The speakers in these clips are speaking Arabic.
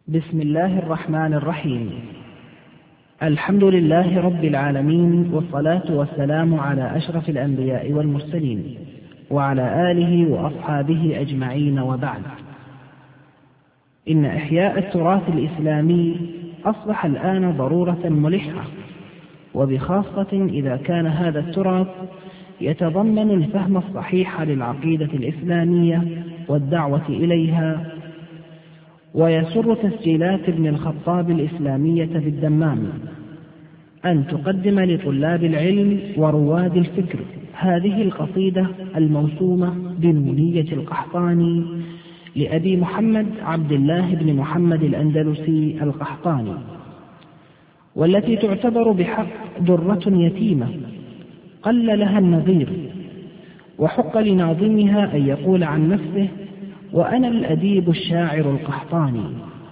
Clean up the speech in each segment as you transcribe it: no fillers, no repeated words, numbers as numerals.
بسم الله الرحمن الرحيم. الحمد لله رب العالمين، والصلاة والسلام على أشرف الأنبياء والمرسلين وعلى آله وأصحابه أجمعين، وبعد. إن إحياء التراث الإسلامي أصبح الآن ضرورة ملحة، وبخاصة إذا كان هذا التراث يتضمن الفهم الصحيح للعقيدة الإسلامية والدعوة إليها. ويسر تسجيلات ابن الخطاب الإسلامية بالدمام أن تقدم لطلاب العلم ورواد الفكر هذه القصيدة الموسومة بنونية القحطاني لأبي محمد عبد الله بن محمد الأندلسي القحطاني، والتي تعتبر بحق درة يتيمة قل لها النظير، وحق لناظمها أن يقول عن نفسه: وأنا الأديب الشاعر القحطاني.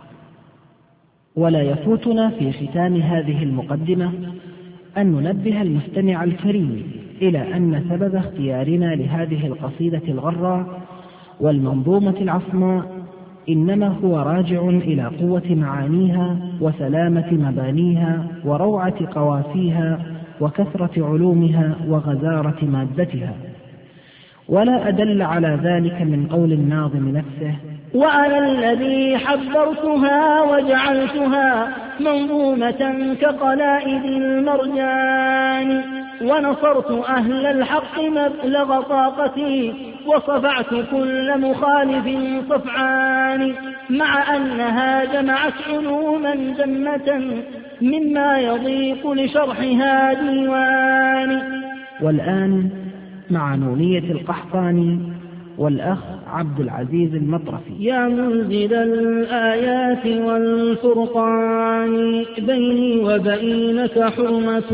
ولا يفوتنا في ختام هذه المقدمة أن ننبه المستمع الكريم إلى أن سبب اختيارنا لهذه القصيدة الغراء والمنظومة العصماء إنما هو راجع إلى قوة معانيها وسلامة مبانيها وروعة قوافيها وكثرة علومها وغزارة مادتها. ولا أدل على ذلك من قول الناظم نفسه: وأنا الذي حبرتها وجعلتها منظومة كقلائد المرجان، ونصرت أهل الحق مبلغ طاقتي، وصفعت كل مخالف صفعان، مع أنها جمعت علوما جمة مما يضيق لشرحها ديوان. والآن مع نونية القحطاني والأخ عبد العزيز المطرفي. يا منزل الآيات والفرقان، بيني وبينك حرمة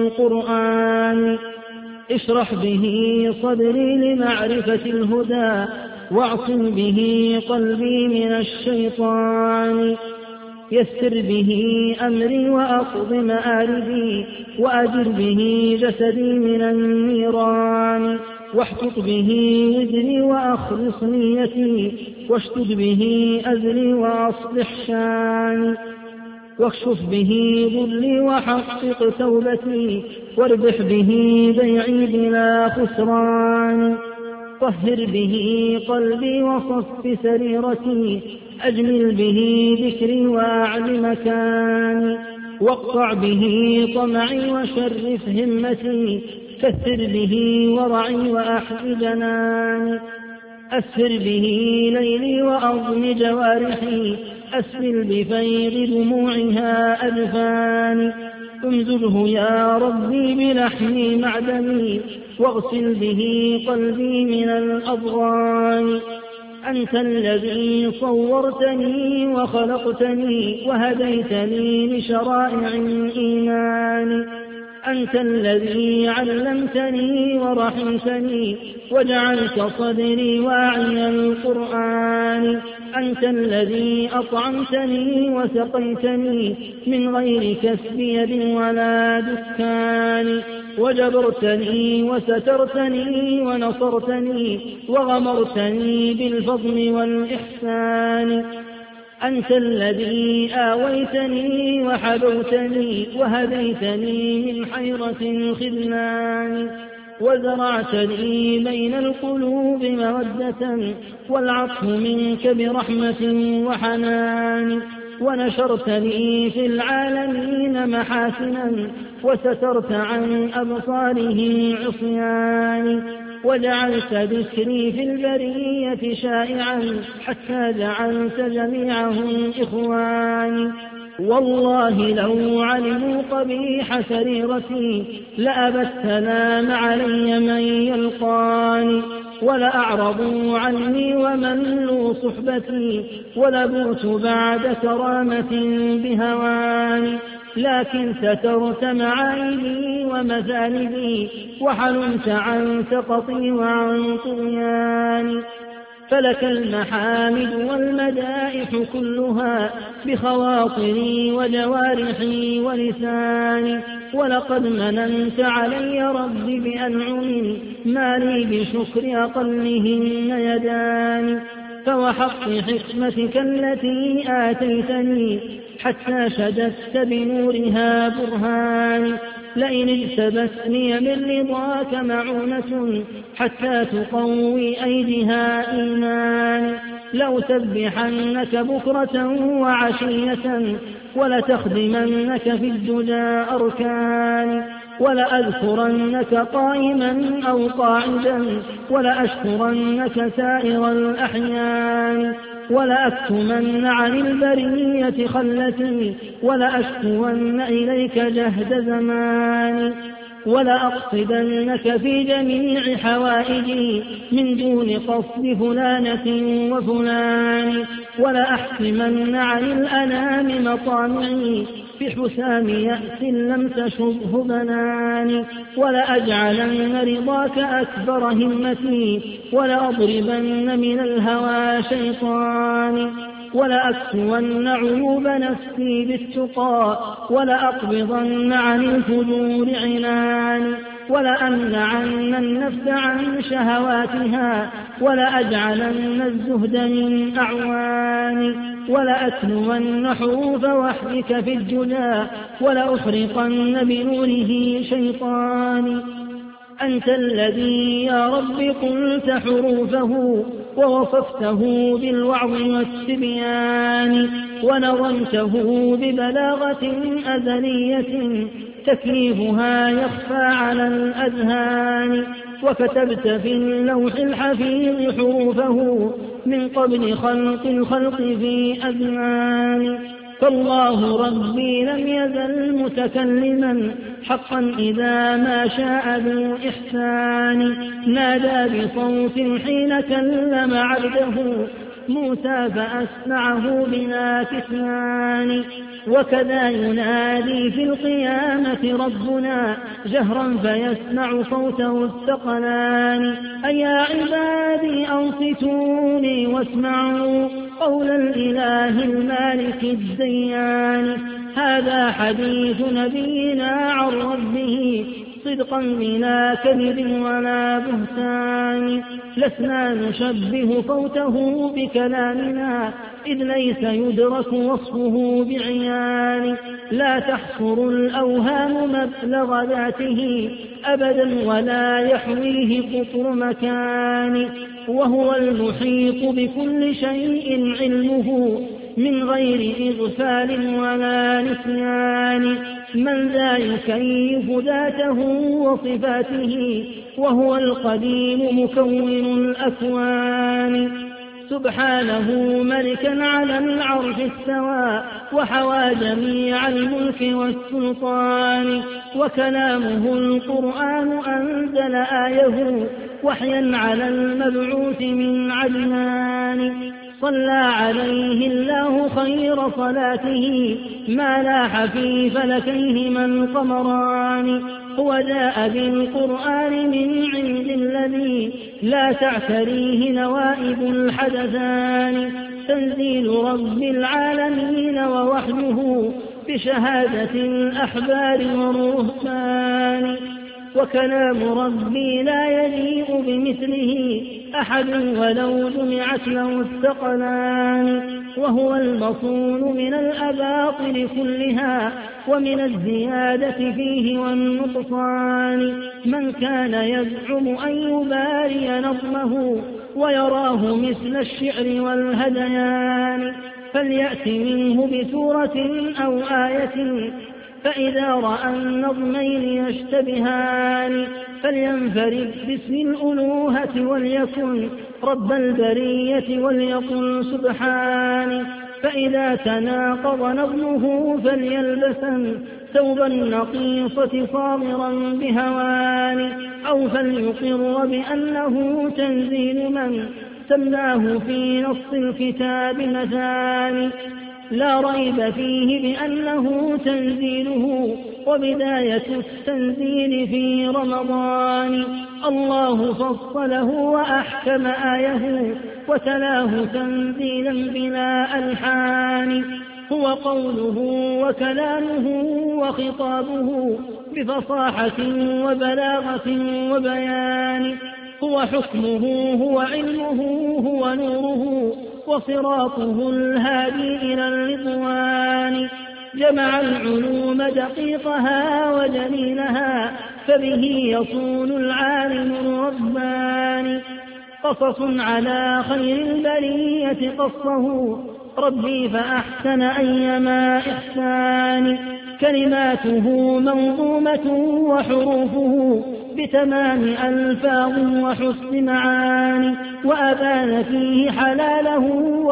القرآن، اشرح به صدري لمعرفة الهدى، واعصم به قلبي من الشيطان، يسر به أمري وأقض مآربي، وأجر به جسدي من النيران، واحتط به وزري وأخلص نيتي، واشتد به أزري وأصلح شاني، واكشف به ضلي وحقق توبتي، واربح به بيعي بلا خسران، طهر به قلبي وصف سريرتي، أجمل به ذكري وأعل مكاني، واقطع به طمعي وشرف همتي، كثر به ورعي وأحل جناني، أسفر به ليلي وأضم جوارحي، أسفل بفيض دموعها أجفاني، انزله يا ربي بلحمي معدني، واغسل به قلبي من الأضغان. أنت الذي صورتني وخلقتني وهديتني لشرائع الإيمان، أنت الذي علمتني ورحمتني وجعلت صدري واعي القرآن، أنت الذي أطعمتني وسقيتني من غير كسب يد ولا دكان، وجبرتني وسترتني ونصرتني وغمرتني بالفضل والإحسان، أنت الذي آويتني وحبوتني وهديتني من حيرة الخذلان، وزرعت لي بين القلوب مودة والعطف منك برحمة وحنان، ونشرت لي في العالمين محاسنا وسترت عن أبصارهم عصيان، وجعلت ذكري في البرية شائعا حتى جعلت جميعهم إخواني. والله لو علموا قبيح سريرتي لأبى السلام علي من يلقاني، ولأعرضوا عني وملوا صحبتي، ولبوت بعد كرامة بهواني، لكن سترت معايبي ومذانبي، وحلمت عن سقطي وعن طغياني، فلك المحامد والمدائح كلها بخواطري وجوارحي ولساني، ولقد مننت علي ربي بأنعم ما لي بشكر أقلهن يدان، فوحق حكمتك التي آتيتني حتى شددت بنورها برهاني. لئن اجتبتني من رضاك معونة حتى تقوي أيديها إيماني. لأسبحنك بكرة وعشية ولتخدمنك في الدجى أركاني. ولأذكرنك قائما أو قاعدا ولأشكرنك سائر الأحيان. ولأكتمن عن البرية خلتي ولأشكون إليك جهد زماني. ولأقصدنك في جميع حوائجي من دون قصد فلانة وفلان. ولأحكمن عن الأنام مطامعي في حسام يأس لم تشبه بناني. ولأجعلن رضاك أكبر همتي ولأضربن من الهوى شيطاني. ولأكسون عيوب نفسي بالتقى ولأقبضن عن الفجور عناني. ولأمنعن النفس عن شهواتها ولأجعلن الزهد من أعواني. ولأتلون حروف وحدك في الجدى ولأحرقن بنوره شيطاني. أنت الذي يا رب قلت حروفه ووصفته بالوعظ والتبيان ونظمته ببلاغة أزلية تكليفها يخفى على الأذهان. وكتبت في اللوح الحفيظ حروفه من قبل خلق الخلق في أزمان. فالله ربي لم يزل متكلما حقا إذا ما شاء ذو إحسان. نادى بصوت حين كلم عبده موسى فأسمعه بلا كتمان. وكذا ينادي في القيامة ربنا جهرا فيسمع صوته الثقلان. أيا عبادي أنصتوني واسمعوا قول الإله المالك الديان. هذا حديث نبينا عن ربه صدقا بلا كذب ولا بهتان. لسنا نشبه صوته بكلامنا إذ ليس يدرك وصفه بعيان. لا تحصر الأوهام مبلغ ذاته أبدا ولا يحويه قطر مكان. وهو المحيط بكل شيء علمه من غير إغفال ولا نسيان. من ذا يكيف ذاته وصفاته وهو القديم مكون الأكوان. سبحانه ملكا على العرش استوى وحوى جميع الملك والسلطان. وكلامه القرآن أنزل آيه وحيا على المبعوث من عدنان. صلى عليه الله خير صلاته ما لاح في فلكيهما القمران. هو جاء بالقرآن من عند الذي لا تعتريه نوائب الحدثان. تنزيل رب العالمين ووحده بشهادة الأحبار والرهبان. وكلام ربي لا يليق بمثله أحد ولو جمعت له الثقلان. وهو المصون من الأباطل كلها ومن الزيادة فيه والنقصان. من كان يزعم أن يباري نظمه ويراه مثل الشعر والهذيان فليأت منه بسورة أو آية. فإذا رأى النظمين يشتبهان فلينفرد باسم الألوهة وليكن رب البرية وليقل سبحان. فإذا تناقض نظمه فليلبسن ثوب النقيصة صامرا بهوان. أو فليقر بأنه تنزيل من سماه في نص الكتاب مثاني. لا ريب فيه بأنه تنزيله وبداية التنزيل في رمضان. الله فصله وأحكم آيه وتلاه تنزيلا بلا ألحان. هو قوله وكلامه وخطابه بفصاحة وبلاغة وبيان. هو حكمه هو علمه هو نوره وصراطه الهادي إلى الرضوان جمع العلوم دقيقها وجليلها فبه يصون العالم الرباني قصص على خير البرية قصه ربي فأحسن أيما إحسان كلماته منظومة وحروفه بتمام ألفاظ وحسن معاني وأبان فيه حلاله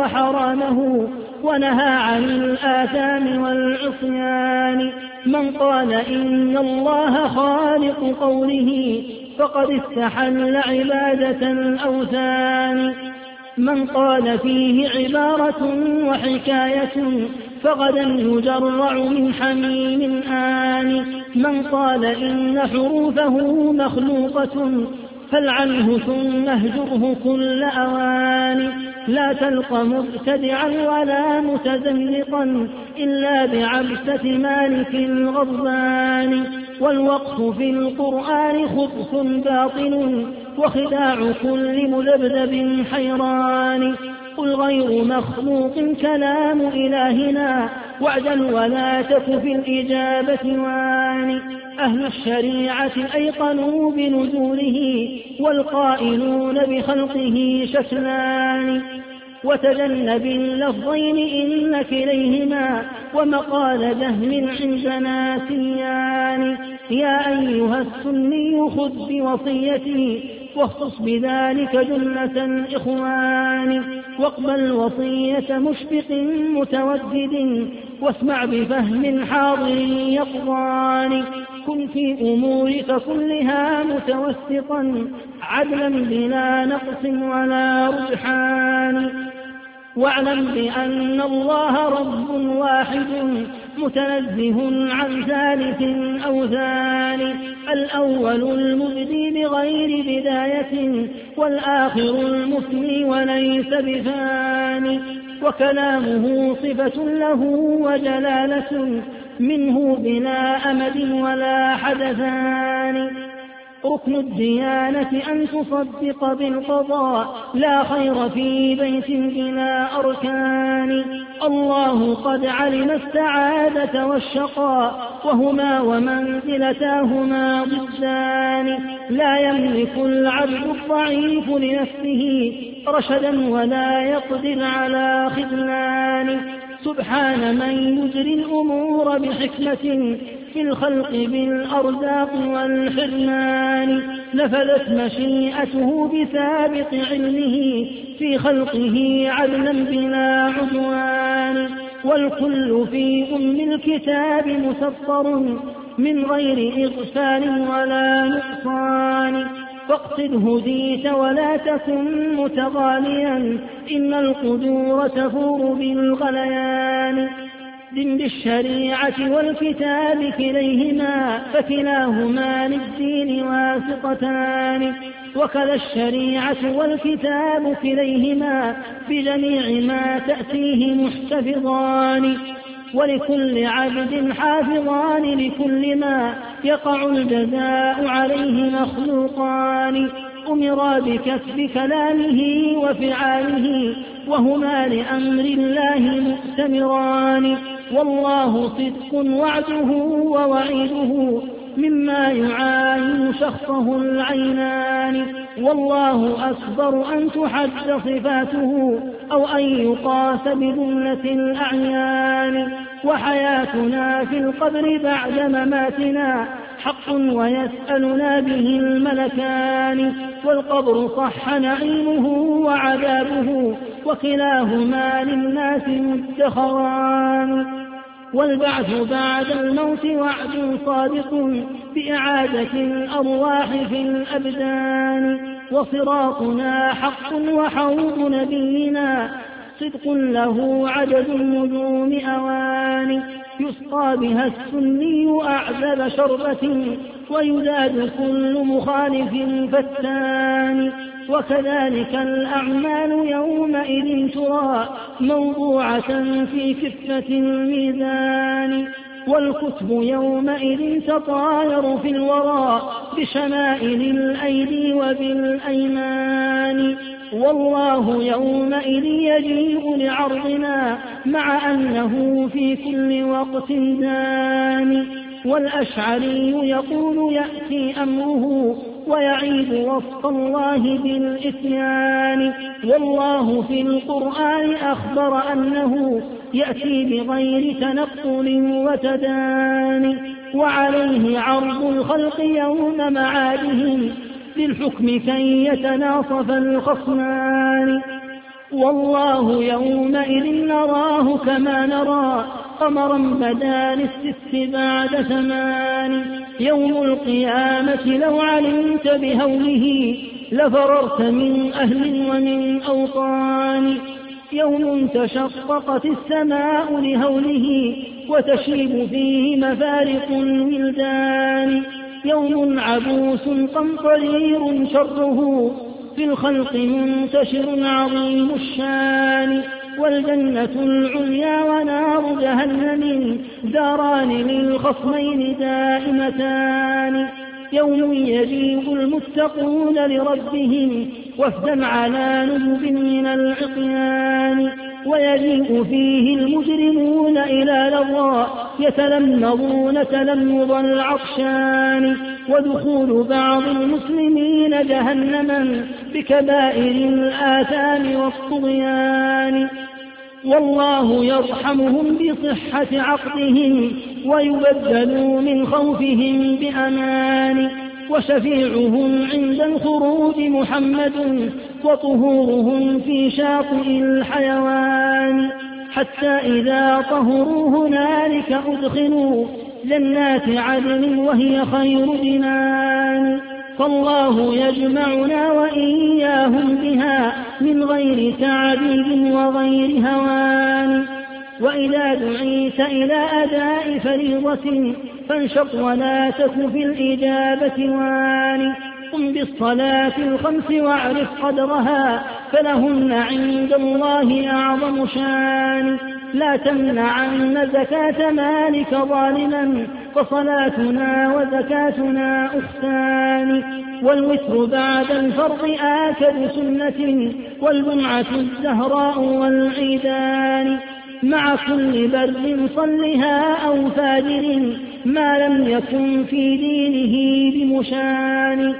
وحرامه ونهى عن الآثام والعصيان من قال إن الله خالق قوله فقد استحل عبادة الأوثان من قال فيه عبارة وحكاية فغدا يجرع من حميم آن من قال إن حروفه مخلوقة فالعنه ثم اهجره كل أوان لا تلق مبتدعا ولا متزندقا إلا بعبسة مالك الغضبان والوقف في القرآن خبث باطل وخداع كل مذبذب حيران قل غير مخلوق كلام إلهنا واعجل ولا تك في الإجابة وان أهل الشريعة أيقنوا بنزوله والقائلون بخلقه شكلان وتجنب اللفظين إن كليهما ومقال جهم عندنا سيان يا أيها السني خذ بوصيتي واخصص بذلك جملة إخوان واقبل وصية مشفق متودد واسمع بفهم حاضر يقظان كن في أمورك كلها متوسطا عدلا بلا نقص ولا رجحان واعلم بأن الله رب واحد متنزه عن ثالث أو ثاني الأول المبدي بغير بداية والآخر المفني وليس بفاني وكلامه صفة له وجلالة منه بلا أمد ولا حدثان ركن الديانة أن تصدق بالقضاء لا خير في بيت بلا أركان الله قد علم السعادة والشقاء وهما ومنزلتاهما ضدان لا يملك العبد الضعيف لنفسه رشدا ولا يقدر على خذلان سبحان من يجري الأمور بحكمة في الخلق بالأرزاق والحرمان نفذت مشيئته بسابق علمه في خلقه عدلا بلا عدوان والكل في أم الكتاب مسطر من غير إغفال ولا نقصان فاقصد هديت ولا تكن متغاليا إن القدور تفور بالغليان دن بالشريعة والكتاب كليهما فكلاهما للدين واثقتان وكذا الشريعة والكتاب كليهما بجميع ما تأتيه محتفظان ولكل عبد حافظان لكل ما يقع الجزاء عليه مخلوقان أمرا بكسب كلامه وفعاله وهما لأمر الله مؤتمران والله صدق وعده ووعيده مما يعاين شخصه العينان والله أكبر أن تحد صفاته أو أن يقاس بجملة الأعيان وحياتنا في القبر بعد مماتنا حق ويسألنا به الملكان والقبر صح نعيمه وعذابه وكلاهما للناس مدخران والبعث بعد الموت وعد صادق بإعادة الأرواح في الأبدان وصراطنا حق وحوض نبينا صدق له عدد النجوم أوان يسقى بها السني أعذب شربة ويزاد كل مخالف فتان وكذلك الأعمال يومئذ ترى موضوعة في كفة الميزان والكتب يومئذ تطاير في الورى بشمائل الأيدي وبالأيمان. والله يومئذ يجيء لعرضنا مع أنه في كل وقت دان. والأشعري يقول يأتي أمره ويعيد وصف الله بالإتيان. والله في القرآن أخبر أنه يأتي بغير تنقل وتدان. وعليه عرض الخلق يوم معادهم للحكم كي يتناصف الخصمان. والله يومئذ نراه كما نرى قمرا بدا للست بعد ثمان. يوم القيامة لو علمت بهوله لفررت من أهل ومن أوطان. يوم تشققت السماء لهوله وتشيب فيه مفارق الولدان. يوم عبوس قمطرير شره في الخلق منتشر عظيم الشان. والجنة العليا ونار جهنم داران للخصمين دائمتان. يوم يجيء المتقون لربهم وفدا على نجب من العصيان. ويجيء فيه المجرمون إلى لظى يتلمظون تلمظ العطشان. ودخول بعض المسلمين جهنما بكبائر الآثام والطغيان. والله يرحمهم بصحة عقدهم ويبدلوا من خوفهم بأمان. وشفيعهم عند الخروج محمد وطهورهم في شاطئ الحيوان. حتى إذا طهروا هنالك أدخلوا جنات عدن وهي خير جنان. فالله يجمعنا وإياهم بها من غير تعذيب وغير هوان. وإذا دعيت إلى أداء فريضة فانشط ولا تك في الإجابة وان. قم بالصلاة الخمس واعرف قدرها فلهن عند الله أعظم شان. لا تمنعن زكاة مالك ظالما فصلاتنا وزكاتنا أختان. والوتر بعد الفرض آكد سنة والجمعة الزهراء والعيدان. مع كل بر صلها أو فاجر ما لم يكن في دينه بمشان.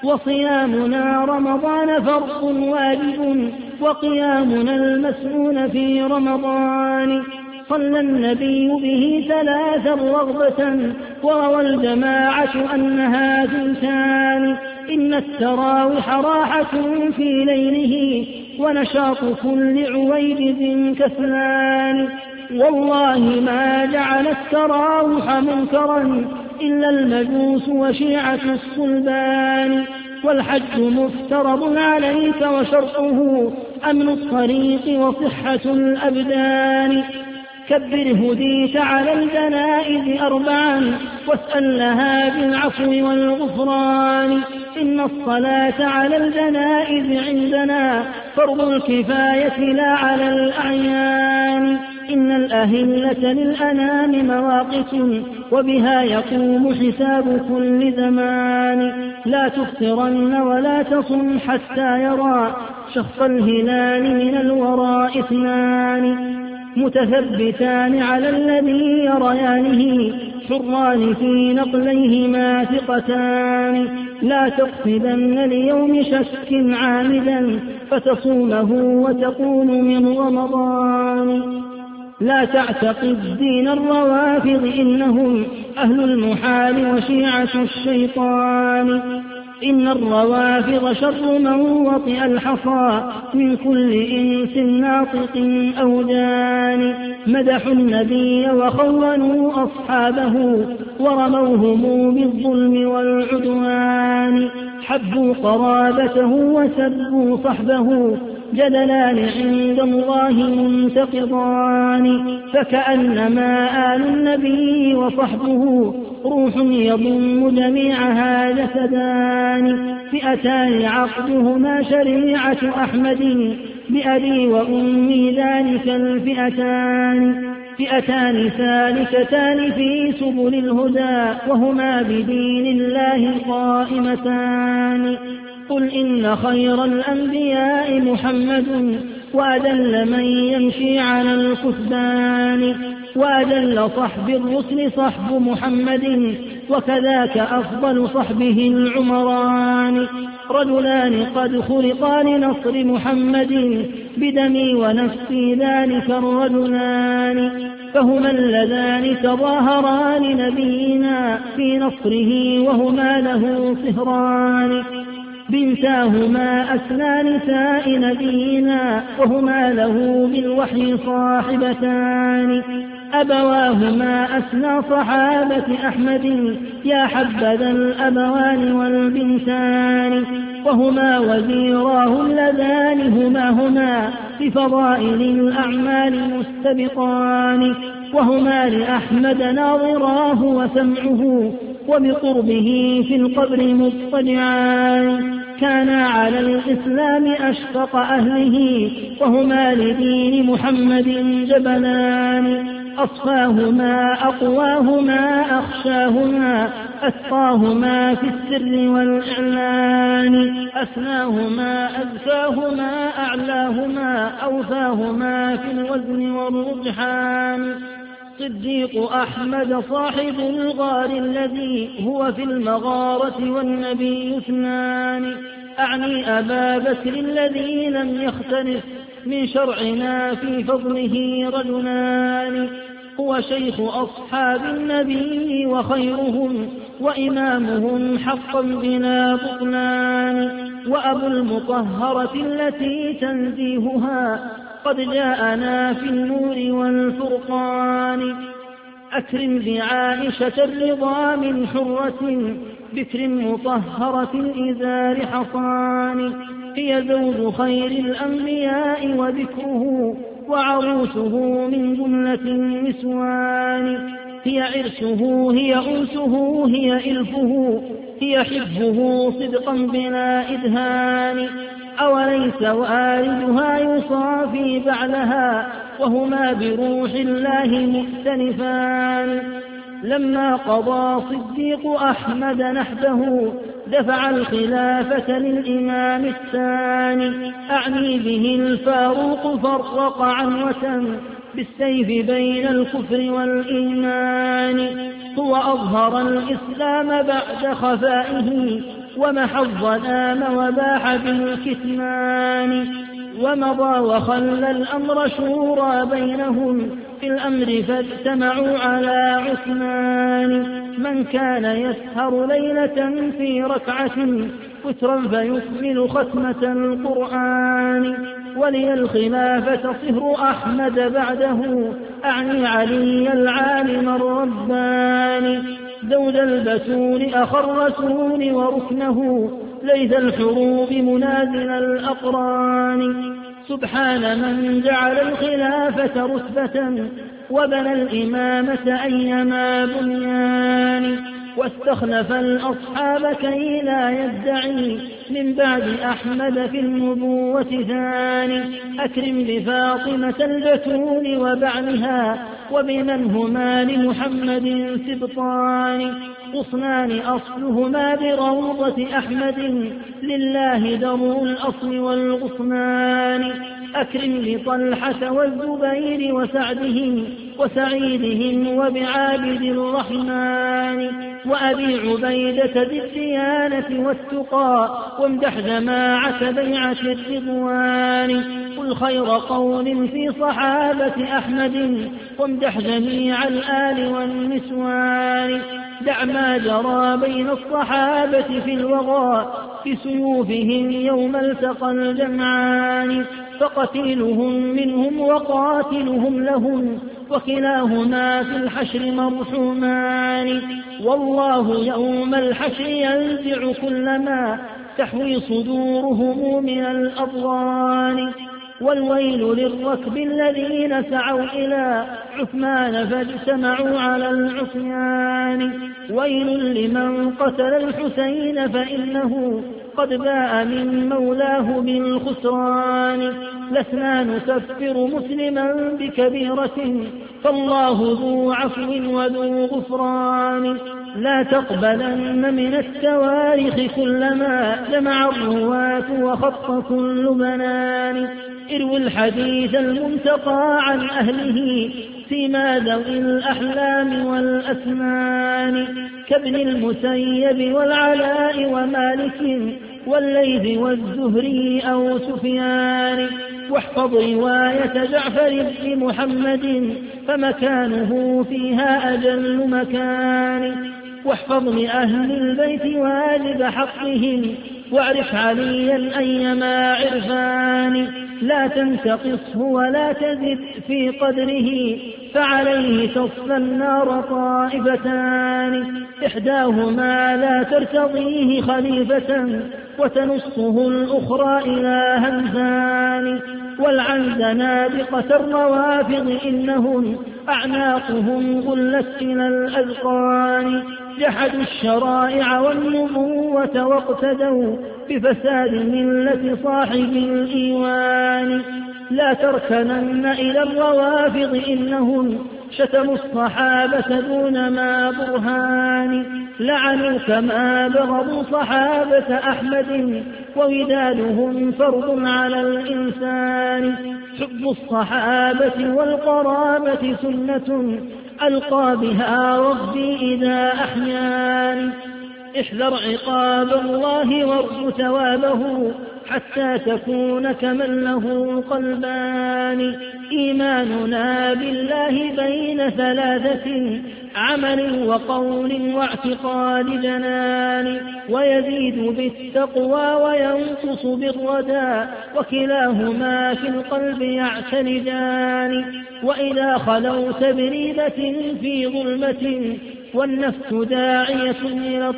وصيامنا رمضان فرض واجب وقيامنا المسنون في رمضان. صلى النبي به 3 رغبة وروى الجماعة أنها ثلثان. إن التراوح راحة في ليله ونشاط كل عويجز كسلان. والله ما جعل التراوح منكرا إلا المجوس وشيعة الصلبان. والحج مفترض عليك وشرطه أمن الطريق وصحة الأبدان. كبر هديت على الجنائز 4 واسأل لها بالعفو والغفران. إن الصلاة على الجنائز عندنا فرض الكفاية لا على الأعيان. إن الأهلة للأنام مواقف وبها يقوم حساب كل زمان. لا تفطرن ولا تصم حتى يرى شخص الهلال من الوراء 2 متثبتان على الذي يريانه حران في نقليهما ثقتان. لا تقصدن ليوم شك عامدا فتصومه وتقول من رمضان. لا تعتقد دين الروافض إنهم أهل المحال وشيعة الشيطان. إن الروافض شر من وطئ الحصى من كل إنس ناطق أو جان. مدحوا النبي وخونوا أصحابه ورموهم بالظلم والعدوان. حبوا قرابته وسبوا صحبه جدلان عند الله منتقضان. فكأنما آل النبي وصحبه روح يضم جميعها جسدان. 2 عقدهما شريعة أحمد بأبي وأمي ذلك 2. فئتان سالكتان في سبل الهدى وهما بدين الله قائمتان قل إن خير الأنبياء محمد وأدل من يمشي على الكثبان وأدل صحب الرسل صحب محمد وكذاك أفضل صحبه العمران رجلان قد خلقا لنصر محمد بدمي ونفسي ذلك الرجلان فهما اللذان تظاهران نبينا في نصره وهما له صهران بنتاهما أسنى نساء نبينا وهما له بالوحي صاحبتان أبواهما أسنى صحابة أحمد يا حبذا الأبوان والبنتان وهما وزيراه اللذان هما بفضائل الأعمال مستبقان وهما لأحمد ناظراه وسمعه وبقربه في القبر مضطجعان كانا على الإسلام أشفق أهله وهما لدين محمد جبلان أصفاهما أقواهما أخشاهما أتقاهما في السر والإعلان أسناهما أذكاهما أعلاهما أوفاهما في الوزن والرجحان صديق أحمد صاحب الغار الذي هو في المغارة والنبي اثنان أعني أبا بكر الذي لم يختلف من شرعنا في فضله رجلان هو شيخ أصحاب النبي وخيرهم وإمامهم حقا بلا بطلان وأبو المطهرة التي تنزيهها قد جاءنا في النور والفرقان أكرم بعائشة الرضا من حرة بكر مطهرة الإزار حصان هي زوج خير الأنبياء وذكره وعروسه من جملة النسوان هي عرسه هي أنسه هي إلفه هي حبه صدقا بلا إدهان أوليس والدها يصافي بعلها وهما بروح الله مختلفان لما قضى صديق أحمد نحبه دفع الخلافة للإمام الثاني أعني به الفاروق فرق عنوة بالسيف بين الكفر والإيمان هو أظهر الإسلام بعد خفائه ومحى الظلام وباح بالكتمان ومضى وخلى الأمر شورى بينهم في الأمر فاجتمعوا على عثمان من كان يسهر ليلة في ركعة وترا فيكمل ختمة القرآن ولي الخلافة صهر أحمد بعده أعني علي العالم الرباني زوج البتول أخا الرسول وركنه ليس الحروب منازل الأقران سبحان من جعل الخلافة رتبة وبنى الإمامة أيما بنيان واستخلف الأصحاب كي لا يدعي من بعد أحمد في النبوة ثاني أكرم بفاطمة البتول وبعلها وبمن هما لمحمد سبطان غصنان أصلهما بروضة أحمد لله درء الأصل والغصنان أكرم بطلحة والزبير وسعدهم وسعيدهم وبعابد الرحمن وأبي عبيدة ذي الديانة والتقى وامدح جماعة بيعة الرضوان قل خير قول في صحابة أحمد وامدح جميع الآل والنسوان دع ما جرى بين الصحابة في الوغى بسيوفهم يوم التقى الجمعان فقتيلهم منهم وقاتلهم لهم وكلاهما في الحشر مرحومان والله يوم الحشر ينزع كل ما تحوي صدورهم من الأضغان والويل للركب الذين سعوا إلى عثمان فاجتمعوا على العصيان ويل لمن قتل الحسين فإنه قد باء من مولاه بالخسران لسنا نكفر مسلما بكبيرة فالله ذو عفو وذو غفران. لا تقبلن من التواريخ كلما جمع الرواة وخط كل بنان. اروي الحديث المنتقى عن أهله فيما ذوي الأحلام والأسنان، كابن المسيب والعلاء ومالك والليث والزهري أو سفيان. واحفظ رواية جعفر بن محمد فمكانه فيها أجل مكان. واحفظ لأهل البيت واجب حقهم واعرف عليا أيما عرفان. لا تنتقصه ولا تزد في قدره فعليه تصلى النار طائفتان. إحداهما لا ترتضيه خليفة وتنصه الأخرى إلى همزان. والعن زنادقة الروافض إنهم أعناقهم غلت إلى الأذقان. جحدوا الشرائع والنبوة واقتدوا بفساد ملة صاحب الإيوان. لا تركنن إلى الروافض إنهم شتموا الصحابة دون ما برهان. لعنوا كما بغضوا صحابة أحمد وودادهم فرض على الإنسان. حب الصحابة والقرابة سنة ألقى بها ربي إذا أحيان. احذر عقاب الله وارجو ثوابه حتى تكون كمن له قلبان. إيماننا بالله بين ثلاثة عمل وقول واعتقاد جنان. ويزيد بالتقوى وينقص بالردى وكلاهما في القلب يعتلجان. وإذا خلوت بريبة في ظلمة والنفس داعية إلى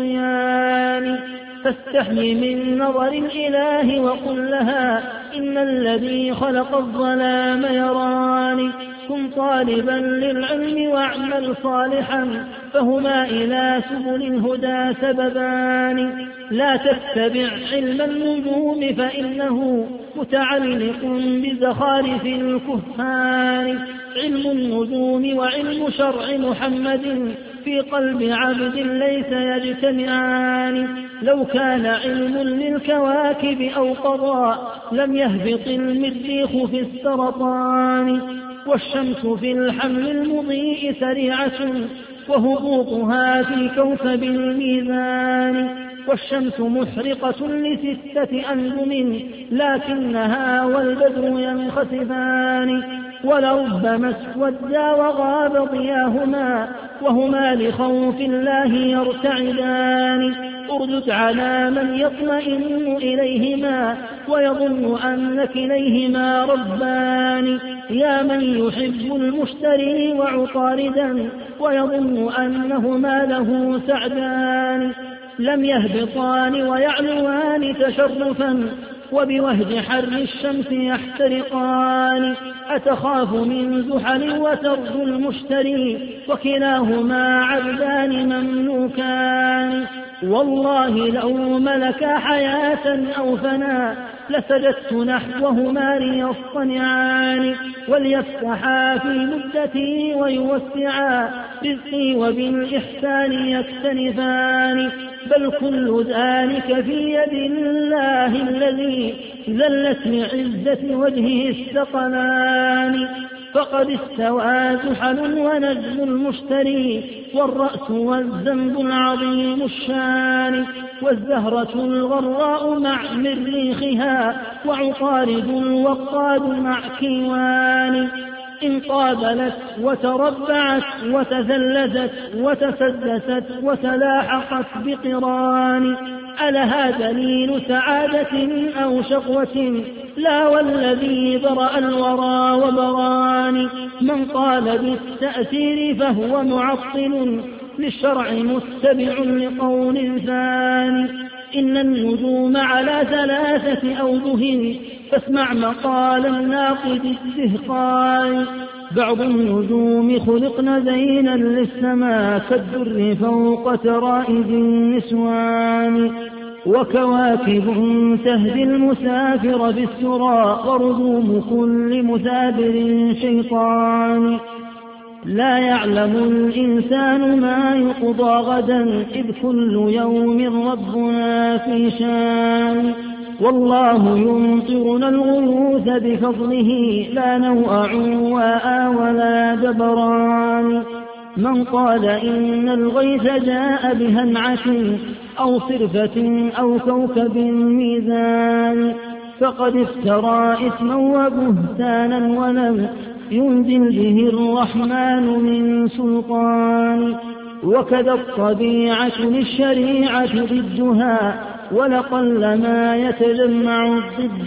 الطغيان فاستحي من نظر الإله وقل لها إن الذي خلق الظلام يراني. كن طالبا للعلم واعمل صالحا فهما إلى سبل الهدى سببان. لا تتبع علم النجوم فإنه متعلق بزخارف الكهان. علم النجوم وعلم شرع محمد في قلب عبد ليس يجتمعان. لو كان علم للكواكب أو قضاء لم يهبط المريخ في السرطان. والشمس في الحمل المضيء سريعة وهبوطها في كوكب الميزان. والشمس محرقة ل6 أنجم لكنها والبدر ينخسفان. ولربما اسودا وغاب ضياهما وهما لخوف الله يرتعدان. اردد على من يطمئن إليهما ويظن أن كليهما ربان. يا من يحب المشتري وعطاردا ويظن أنهما له سعدان. لم يهبطان ويعلوان تشرفا وبوهج حر الشمس يحترقان. أتخاف من زحل وترجو المشتري وكلاهما عبدان مملوكان. والله لو ملك حياة أو فنا لسجدت نحوهما ليصطنعان. وليفتحا في مدتي ويوسعا رزقي وبالإحسان يكتنفان. بل كل ذلك في يد الله الذي ذلت لعزة وجهه الثقلان. فقد استوى زحل ونجم المشتري والرأس والذنب العظيم الشان. والزهرة الغراء مع مريخها وعطارد الوقاد مع كيوان. إن قابلت وتربعت وتثلثت وتسدست وتلاحقت بقران. ألها دليل سعادة أو شقوة؟ لا والذي برأ الورى وبران. من قال بالتأثير فهو معطل للشرع متبع لقول ثاني. إن النجوم على 3 أوجه فاسمع مقال الناقد الدهقان. بعض النجوم خلقن زينا للسماء كالدر فوق ترائب النسوان. وكواكب تهدي المسافر بالسرى ورجوم كل مثابر شيطان. لا يعلم الإنسان ما يقضى غدا إذ كل يوم ربنا في شان والله يمطرنا الغيوث بفضله لا نوء عواء ولا دبران من قال إن الغيث جاء بهنعة أو صرفة أو كوكب ميزان فقد افترى إثما وبهتانا ولم ينزل به الرحمن من سلطان وكذا الطبيعة للشريعة ضدها ولقلما يتجمع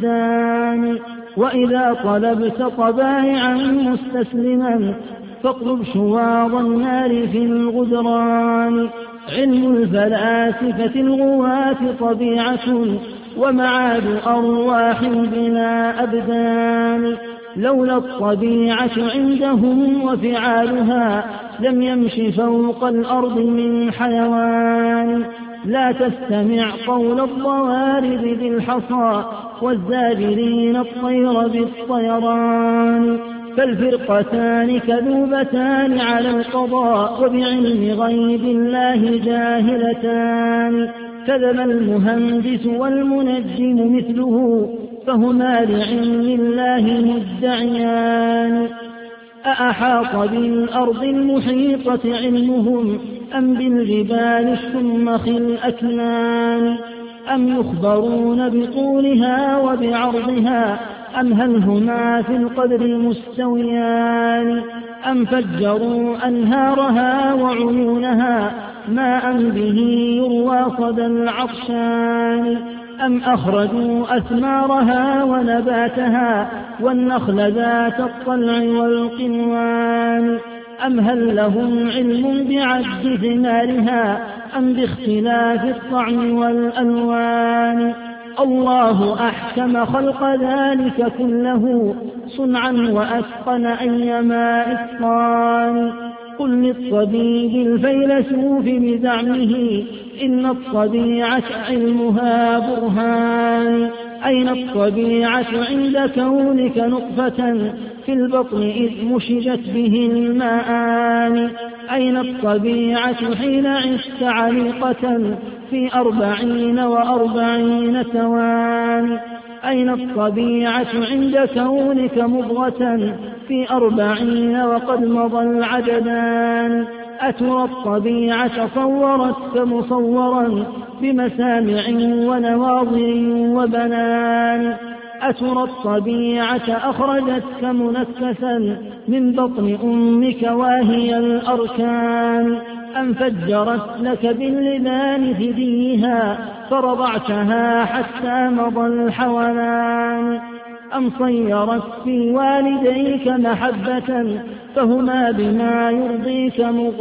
الضدان وإذا طلبت طبائعا مستسلما فاطلب شواظ النار في الغدران علم الفلاسفة الغواة طبيعة ومعاد أرواح بلا أبدان لولا الطبيعة عندهم وفعالها لم يمش فوق الأرض من حيوان لا تستمع قول الضوارب بالحصى والزاجرين الطير بالطيران فالفرقتان كذوبتان على القضاء وبعلم غيب الله جاهلتان كذب المهندس والمنجم مثله فهما لعلم الله مدعيان أأحاط بالأرض المحيطة علمهم أم بالجبال الشمخ الأكنان أم يخبرون بطولها وبعرضها أم هل هما في القدر مستويان أم فجروا أنهارها وعيونها ماء به يروى صدى العطشان أم أخرجوا أثمارها ونباتها والنخل ذات الطلع والقنوان أم هل لهم علم بعد ثمارها أم باختلاف الطعم والألوان الله أحكم خلق ذلك كله صنعا وأتقن أيما إتقان قل للطبيب الفيلسوف بزعمه إن الطبيعة علمها برهان أين الطبيعة عند كونك نطفة في البطن إذ مشجت به الماءان أين الطبيعة حين عشت عليقة في 44 ثوان أين الطبيعة عند كونك مضغة في 40 وقد مضى العددان أترى الطبيعة صورتك مصورا بمسامع ونواظر وبنان أترى الطبيعة أخرجتك منكسا من بطن أمك واهي الأركان أم فجرت لك باللبان ثديها فرضعتها حتى مضى الحولان أم صيرت في والديك محبة فهما بما يرضيك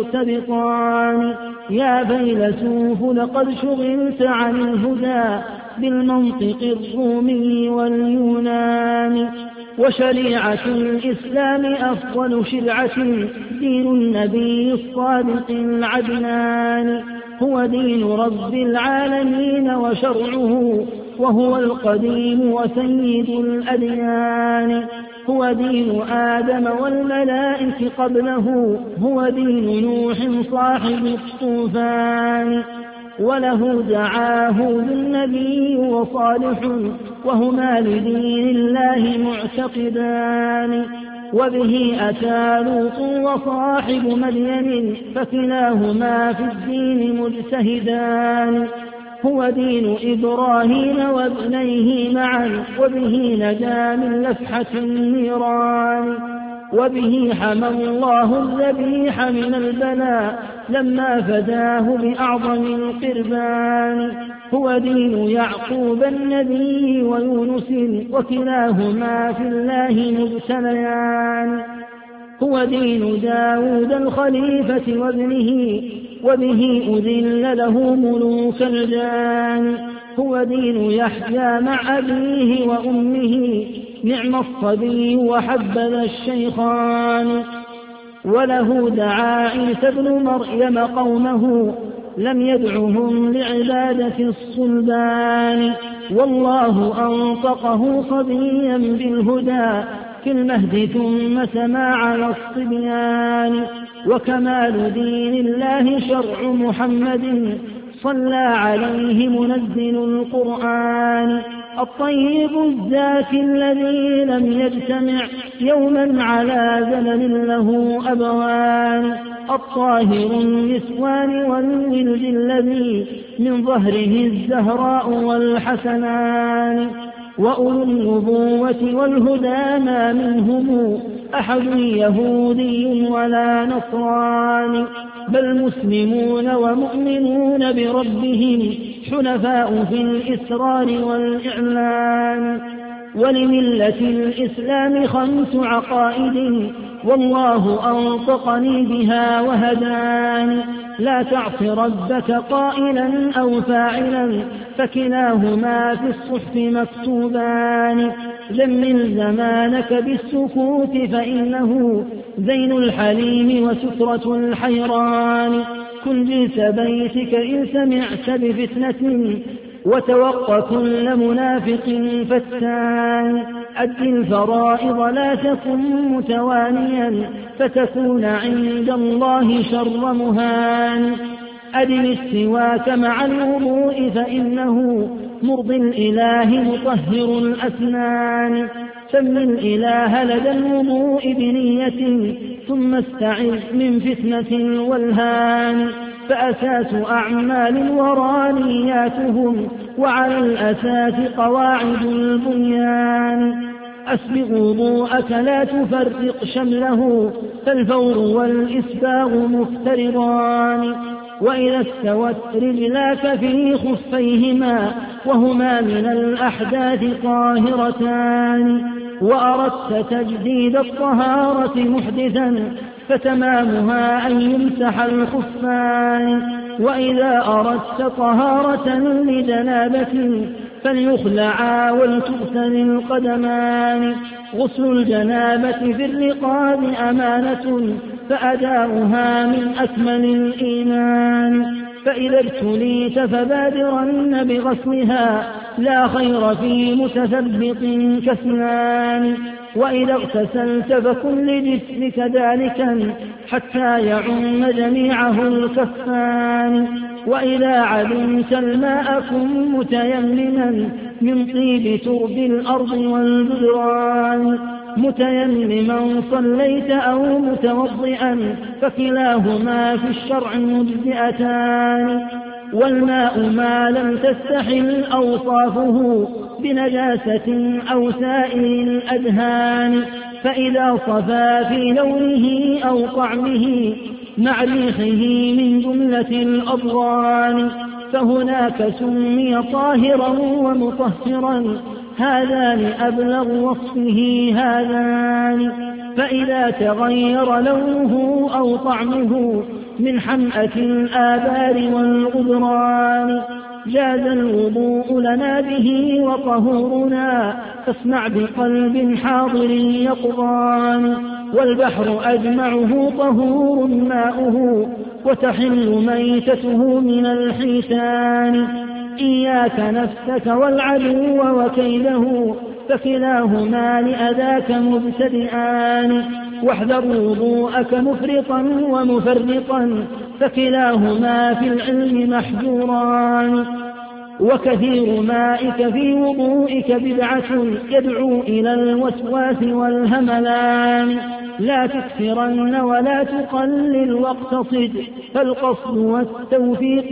مغتبطان يا فيلسوف لقد شغلت عن الهدى بالمنطق الرومي واليوناني وشريعة الإسلام أفضل شرعة دين النبي الصادق العدنان هو دين رب العالمين وشرعه وهو القديم وسيد الأديان هو دين آدم والملائكة قبله هو دين نوح صاحب الطوفان وله دعا هود النبي وصالح وهما لدين الله معتقدان وبه أتى لوط وصاحب مدين فكلاهما في الدين مجتهدان هو دين إبراهيم وابنيه معا وبه نجا من لفحة النيران وبه حمى الله الذبيح من البلاء لما فداه بأعظم القربان هو دين يعقوب النبي ويونس وكلاهما في الله مبتليان هو دين داود الخليفة وابنه وبه أذل له ملوك الجان هو دين يحيى مع أبيه وأمه نعم الصبي وحبذا الشيخان وله دعا عيسى ابن مريم قومه لم يدعهم لعبادة الصلبان والله أنطقه صبيا بالهدى في المهد ثم سما على الصبيان. وكمال دين الله شرع محمد صلى عليه منزل القرآن. الطيب الزاكي الذي لم يجتمع يوما على زمن له أبوان. الطاهر النسوان والولد الذي من ظهره الزهراء والحسنان. وأولو النبوة والهدى ما منهم أحد يهودي ولا نصراني، بل مسلمون ومؤمنون بربهم حنفاء في الإسرار والإعلان. ولملة الإسلام 5 عقائد والله أنطقني بها وهداني. لا تعص ربك قائلا أو فاعلا فكلاهما في الصحف مكتوبان. جمل زمانك بالسكوت فإنه زين الحليم وسترة الحيران. كن جلس بيتك إن سمعت بفتنة وتوق كل منافق فتان. أد الفرائض لا تكن متوانيا فتكون عند الله شر مهان. أدم السواك مع الوضوء فإنه مرضي الإله مطهر الأسنان. سم الإله لدى الوضوء بنية ثم استعذ من فتنة الولهان. فأساس أعمال الورى نياتهم وعلى الأساس قواعد البنيان. أسبغ وضوءك لا تفرق شمله فالفور والإسباغ مفترضان. وإذا استوت رجلاك في خفيهما وهما من الأحداث طاهرتان. وأردت تجديد الطهارة محدثا فتمامها أن يمسح الخفان. وإذا أردت طهارة لجنابة فليخلعا ولتغسل القدمان. غسل الجنابة في الرقاب أمانة فأداؤها من أكمل الإيمان. فإذا ابتليت فبادرن بغسلها لا خير في متثبط كسلان. وإذا اغتسلت فكن لجسمك ذلكا حتى يعم جميعه الكفان. وإذا علمت الماء كن متيمما من طيب ترب الأرض والجدران. متيمما صليت أو متوضئا فكلاهما في الشرع مجزئتان. والماء ما لم تستحل أوصافه بنجاسة أو سائر الأدهان. فإذا صفى في لونه أو طعمه مع ريحه من جملة الأضران فهناك سمي طاهرا ومطهرا. هذان أبلغ وصفه هذان. فإذا تغير لونه أو طعمه من حمأة الآبار والغدران جاز الوضوء لنا به وطهورنا. فاسمع بقلب حاضر يقظان. والبحر أجمعه طهور ماؤه وتحل ميتته من الحيتان. إياك نفسك والعدو وكيده فكلاهما لأذاك مبتدئان. واحذر وضوءك مفرطا ومفرطا فكلاهما في العلم محجوران. وكثير مائك في وضوئك بدعة يدعو إلى الوسواس والهملان. لا تكثرن ولا تقلل واقتصد فالقصد والتوفيق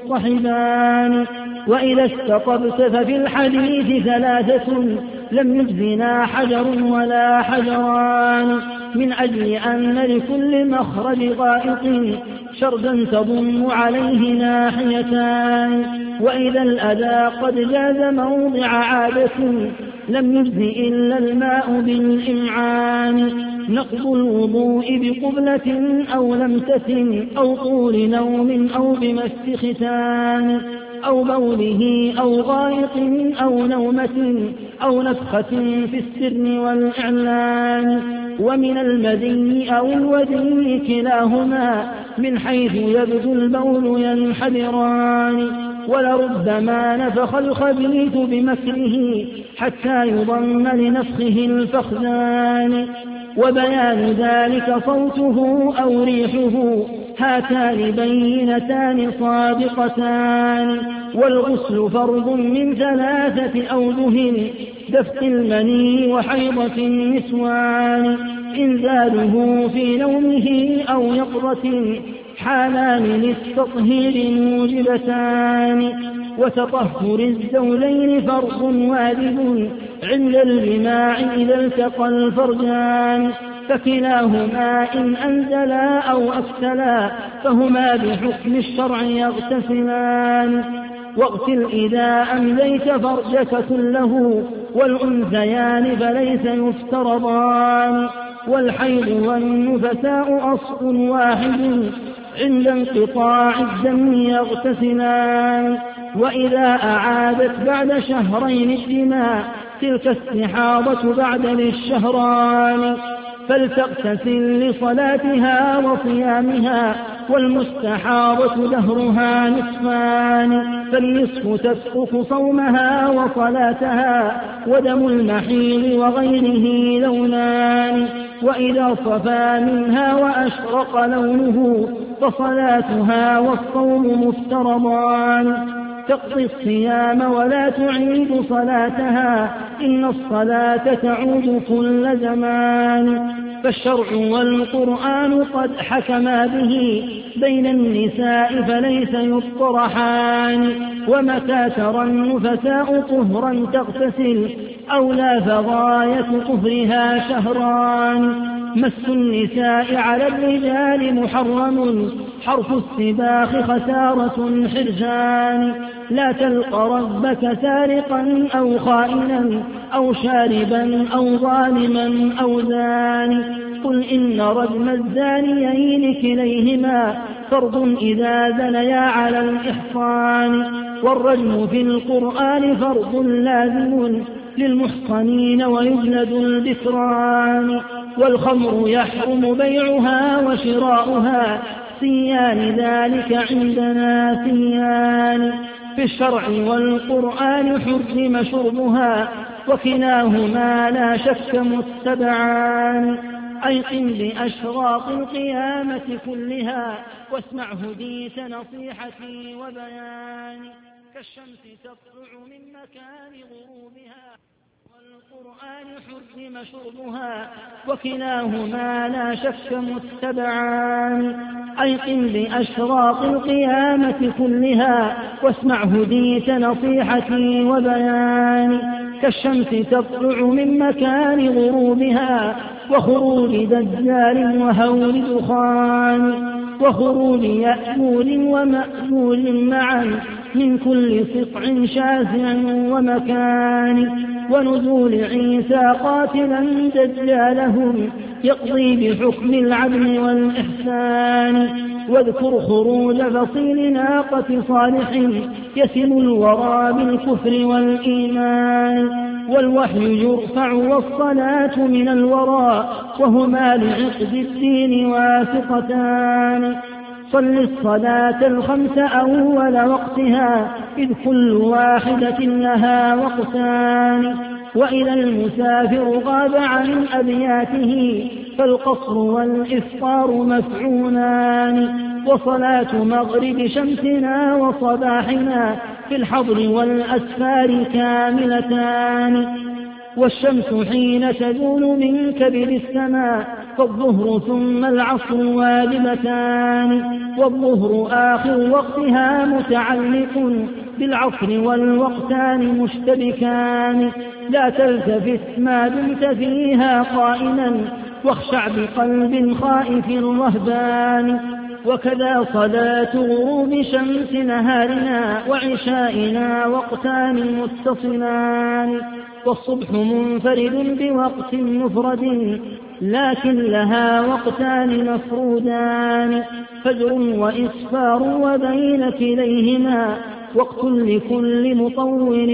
مصطحبان. وإذا استطبت ففي الحديث 3 لم يجزنا حجر ولا حجران. من أجل أن لكل مخرج غائط شردا تضم عليه ناحيتان. وإذا الأذى قد جاز موضع عادة لم يجزئ إلا الماء بالإمعان. نقض الوضوء بقبلة أو لمسة أو طول نوم أو بمس ختان أو بوله أو غائط أو نومة أو نفخة في السر والإعلان. ومن المدي أو الودي كلاهما من حيث يبدو البول ينحدران. ولربما نفخ الخبيث بمكره حتى يضم لنفخه الفخذان، وبيان ذلك صوته أو ريحه، هاتان بينتان صادقتان. والغسل فرض من 3 أوجه: دفق المني وحيضة النسوان، إنزاله في نومه أو يقظة، حالان للتطهير موجبتان. وتطهر الزوجين فرض واجب عند الجماع إذا التقى الفرجان، فكلاهما إن أنزلا أو أكسلا فهما بحكم الشرع يغتسلان. واغسل إذا أمليت فرجك كله، والأنثيان فليس يفترضان. والحيض والنفساء أصل واحد عند انقطاع الدم يغتسلان. وإذا أعادت بعد شهرين الدماء تلك استحاضة بعد الشهران، فلتغتسل لصلاتها وصيامها، والمستحاضة دهرها نصفان، فالنصف تسقط صومها وصلاتها، ودم المحيض وغيره لونان. وإذا صفى منها وأشرق لونه فصلاتها والصوم مفترضان. تقضي الصيام ولا تعيد صلاتها، إن الصلاة تعود كل زمان. فالشرع والقرآن قد حكما به بين النساء فليس يطرحان. ومتى ترى النفساء طهرا تغتسل أو لا فغاية طهرها شهران. مس النساء على الرجال محرم، حرف السباخ خسارة حرجان. لا تلق ربك سارقا أو خائنا أو شاربا أو ظالما أو زاني. قل إن رجم الزانيين كليهما فرض إذا زنيا على الإحصان. والرجم في القرآن فرض لازم للمحصنين ويجلد البكران. والخمر يحرم بيعها وشراؤها، سيان ذلك عندنا سيان. في الشرع والقرآن حرم شربها، وكلاهما لا شك متبعان. أيقن بأشراط القيامة كلها، واسمع هديت نصيحتي وبياني. كالشمس تطلع من مكان غروبها، والقرآن حرم شربها، وكلاهما لا شك متبعان. أيقن بأشراط القيامة كلها، واسمع هديت نصيحتي وبياني. كالشمس تطلع من مكان غروبها، وخروج دجال وهول دخان، وخروج يأجوج ومأجوج معا من كل سطع شاسع ومكان. ونزول عيسى قاتلا دجالهم يقضي بحكم العدل والإحسان. واذكر خروج فصيل ناقة صالح يسم الورى بالكفر والإيمان. والوحي يرفع والصلاة من الورى، وهما لعقد الدين واثقتان. صل الصلاة الخمس أول وقتها، إذ كل واحدة لها وقتان. وإذا المسافر غاب عن أبياته فالقصر والإفطار مفعولان. وصلاة مغرب شمسنا وصباحنا في الحضر والأسفار كاملتان. والشمس حين تزول من كبد السماء فالظهر ثم العصر واجبتان. والظهر آخر وقتها متعلق بالعصر والوقتان مشتبكان. لا تلتفت ما دمت فيها قائما، واخشع بقلب خائف رهبان. وكذا صلاة غروب شمس نهارنا وعشائنا وقتان متصلان. والصبح منفرد بوقت مفرد، لكن لها وقتان مفرودان. فجر وإسفار وبين كليهما وقت لكل مطور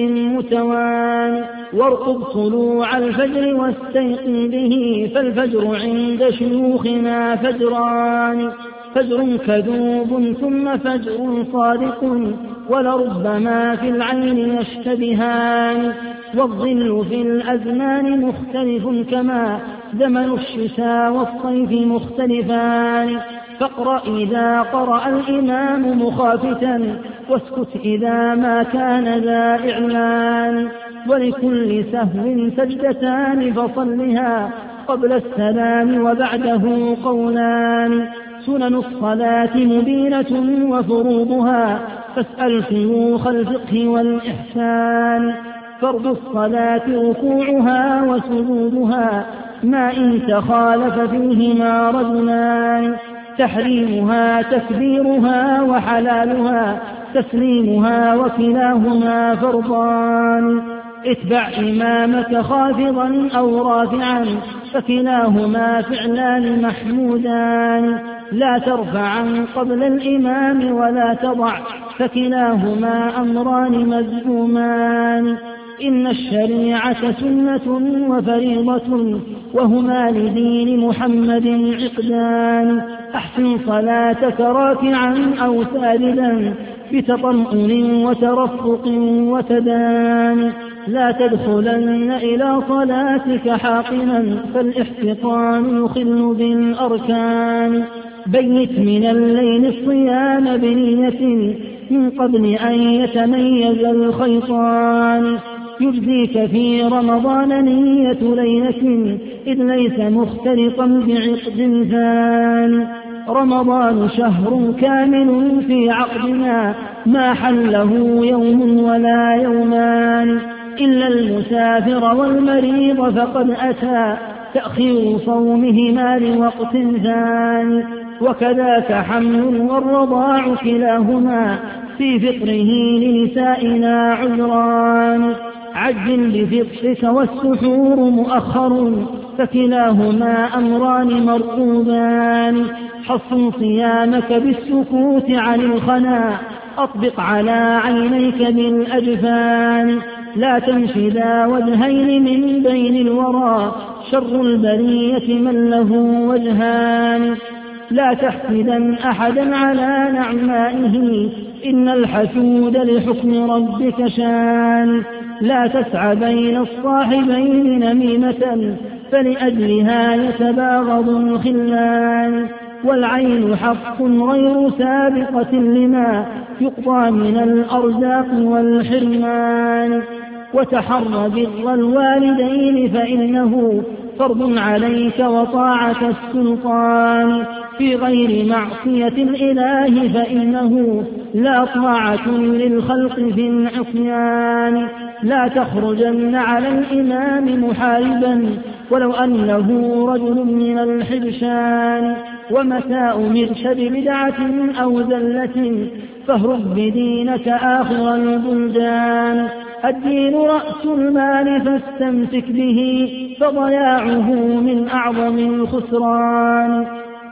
متوان. وارقب طلوع الفجر واستيقن به، فالفجر عند شيوخنا فجران. فجر كذوب ثم فجر صادق، ولربما في العين يشتبهان. والظل في الأزمان مختلف كما زمن الشتاء والصيف مختلفان. فاقرأ إذا قرأ الإمام مخافتا، واسكت إذا ما كان ذا إعلان. ولكل سهو سجدتان فصلها قبل السلام وبعده قولان. سنن الصلاة مبينة وفروضها، فاسأل شيوخ الفقه والإحسان. فرض الصلاة ركوعها وسجودها، ما إن تخالف فيهما رجلان. تحريمها تكبيرها، وحلالها تسليمها، وكلاهما فرضان. اتبع إمامك خافضا أو رافعا، فكلاهما فعلان محمودان. لا ترفعا قبل الإمام ولا تضع، فكلاهما أمران مذمومان. إن الشريعة سنة وفريضة، وهما لدين محمد عقدان. أحسن صلاتك راكعا أو ساجدا، بتطمئن وترفق وتدان. لا تدخلن إلى صلاتك حاقنا، فالاحتقان يخل بالأركان. بيت من الليل الصيام بنية، من قبل أن يتميز الخيطان. يجزيك في رمضان نية ليلة، إذ ليس مختلطا بعقد ثان. رمضان شهر كامل في عقدنا، ما حله يوم ولا يومان. إلا المسافر والمريض فقد أتى تأخير صومهما لوقت ثاني. وكذاك حمل والرضاع، كلاهما في فطره لنسائنا عذران. عجل بفطرك والسحور مؤخر، فكلاهما أمران مرغوبان. حصن صيامك بالسكوت عن الخنا، أطبق على عينيك بالأجفان. لا تمشي ذا وجهين من بين الورى، شر البرية من له وجهان. لا تحسدن أحدا على نعمائه، إن الحسود لحكم ربك شان. لا تسعى بين الصاحبين نميمة، فلأجلها يتباغض الخلان. والعين حق غير سابقة لما يقضى من الأرزاق والحرمان. وتحر بر الوالدين، فإنه فرض عليك وطاعة السلطان. في غير معصية الإله، فإنه لا طاعة للخلق في العصيان. لا تخرجن على الإمام محاربا، ولو أنه رجل من الحبشان. ومتى أمرت ببدعة أو زلة، فاهرب بدينك آخر البلدان. الدين رأس المال فاستمسك به، فضياعه من أعظم الخسران.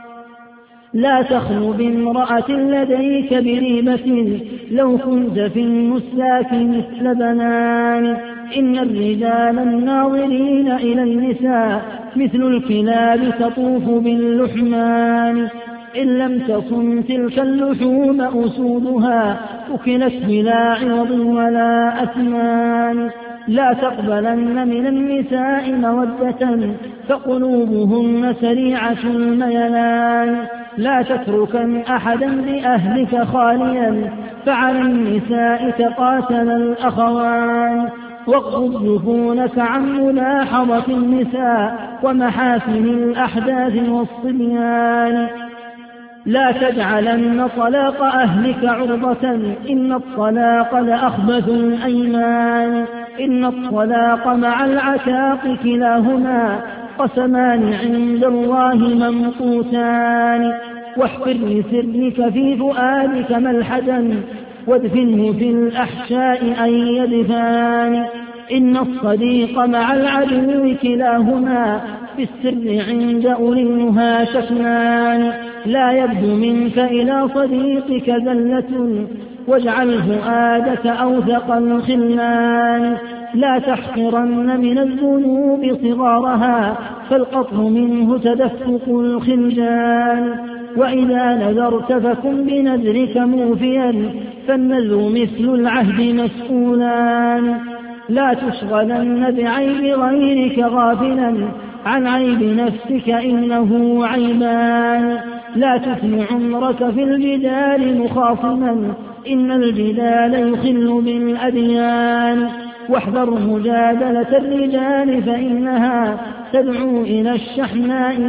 لا تخل بامرأة لديك بريبة، لو كنت في النساك مثل بنان. إن الرجال الناظرين إلى النساء، مثل الكلاب تطوف باللحمان. إن لم تصن تلك اللحوم أسودها، أكلت بلا عوض ولا أثمان. لا تقبلن من النساء مودة، فقلوبهن سريعة الميلان. لا تتركن أحدا بأهلك خاليا، فعلى النساء تقاتل الأخوان. واغضض جفونك عن ملاحظة النساء، ومحاسن الأحداث والصبيان. لا تجعلن طلاق أهلك عرضة، إن الطلاق لأخبث الأيمان. إن الطلاق مع العتاق كلاهما قسمان عند الله ممقوتان. واحفر لسرك في فؤادك ملحدا، وادفنه في الأحشاء أن يدفان. إن الصديق مع العدو كلاهما في السر عند أولي النهى شكنان. لا يبدو منك إلى صديقك زلة، واجعل فؤادك أوثق الخلان. لا تحقرن من الذنوب صغارها فالقطر منه تدفق الخلجان. وإذا نذرت فكن بنذرك موفيا فالنذر مثل العهد مسؤولان. لا تشغلن بعيب غيرك غافلا عن عيب نفسك إنه عيبان. لا تفن عمرك في الجدال مخاصما إن الجدال يخل بالأديان. واحذر مجادلة الرجال فإنها تدعو إلى الشحناء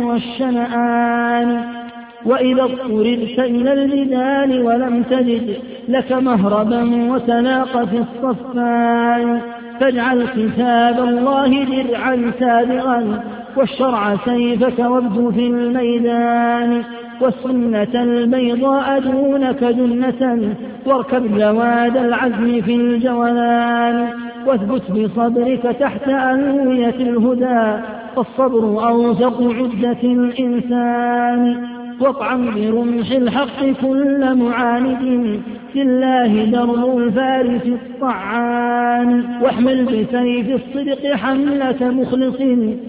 والشنآن. وإذا اضطررت إلى الجدال ولم تجد لك مهربا وتلاق في الصفان فاجعل كتاب الله درعا سابغا والشرع سيفك وابد في الميدان. والسنة البيضاء دونك جنة واركب جواد العزم في الجولان. واثبت بصبرك تحت ألوية الهدى فالصبر أوثق عدة الإنسان. واطعم برمح الحق كل معاند لله درب الفارس الطعان. واحمل بسيف الصدق حملة مخلص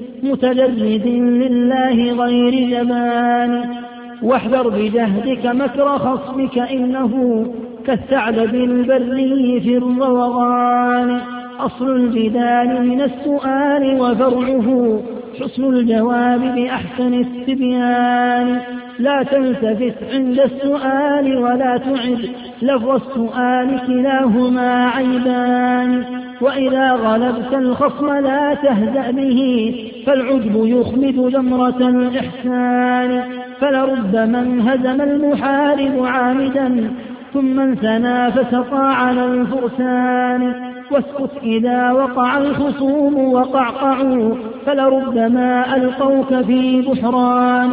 متجرد لله غير جبان. واحذر بجهدك مكر خصمك إنه كالثعلب البري في الروغان. أصل الجدال من السؤال وفرعه حسن الجواب بأحسن التبيان. لا تلتفت عند السؤال ولا تعد لفظ السؤال كلاهما عيبان. وإذا غلبت الخصم لا تهزأ به فالعجب يخمد جمرة الإحسان. فلربما انهزم المحارب عامدا ثم انثنى فسقى على الفرسان. واسكت إذا وقع الخصوم وقعقعوا فلربما ألقوك في بحران.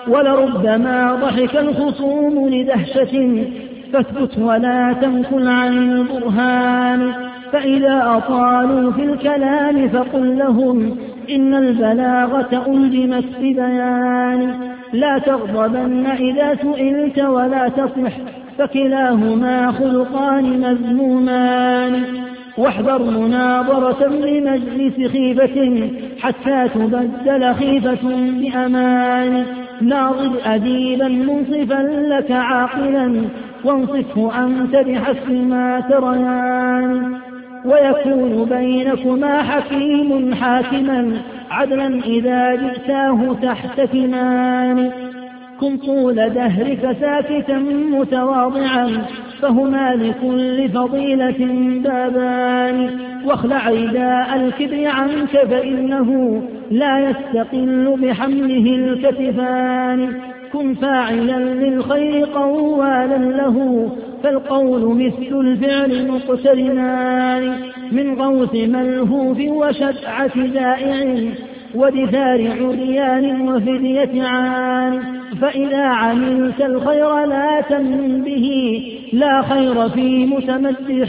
ولربما ضحك الخصوم لدهشة فاثبت ولا تنكل عن البرهان. فإذا أطالوا في الكلام فقل لهم إن البلاغة ألجمت ببيان. لا تغضبن إذا سئلت ولا تصح فكلاهما خلقان مذمومان. واحذر مناظرة لمجلس خيفة حتى تبدل خيفة بأمان. ناظر أديبا منصفا لك عاقلا وانصفه أنت بحسب ما تريان. ويكون بينكما حكيم حاكما عدلا إذا جئتاه تحتكمان. كن طول دهرك ساكتا متواضعا فهما لكل فضيلة بابان. واخلع رداء الكبر عنك فإنه لا يستقل بحمله الكتفان. كن فاعلا للخير قوالا له فالقول مثل الفعل مقترنان. من غوث ملهوف وشدعة جائع ودثار عريان وفدية عان. فإذا عملت الخير لا تمن به لا خير في متمسح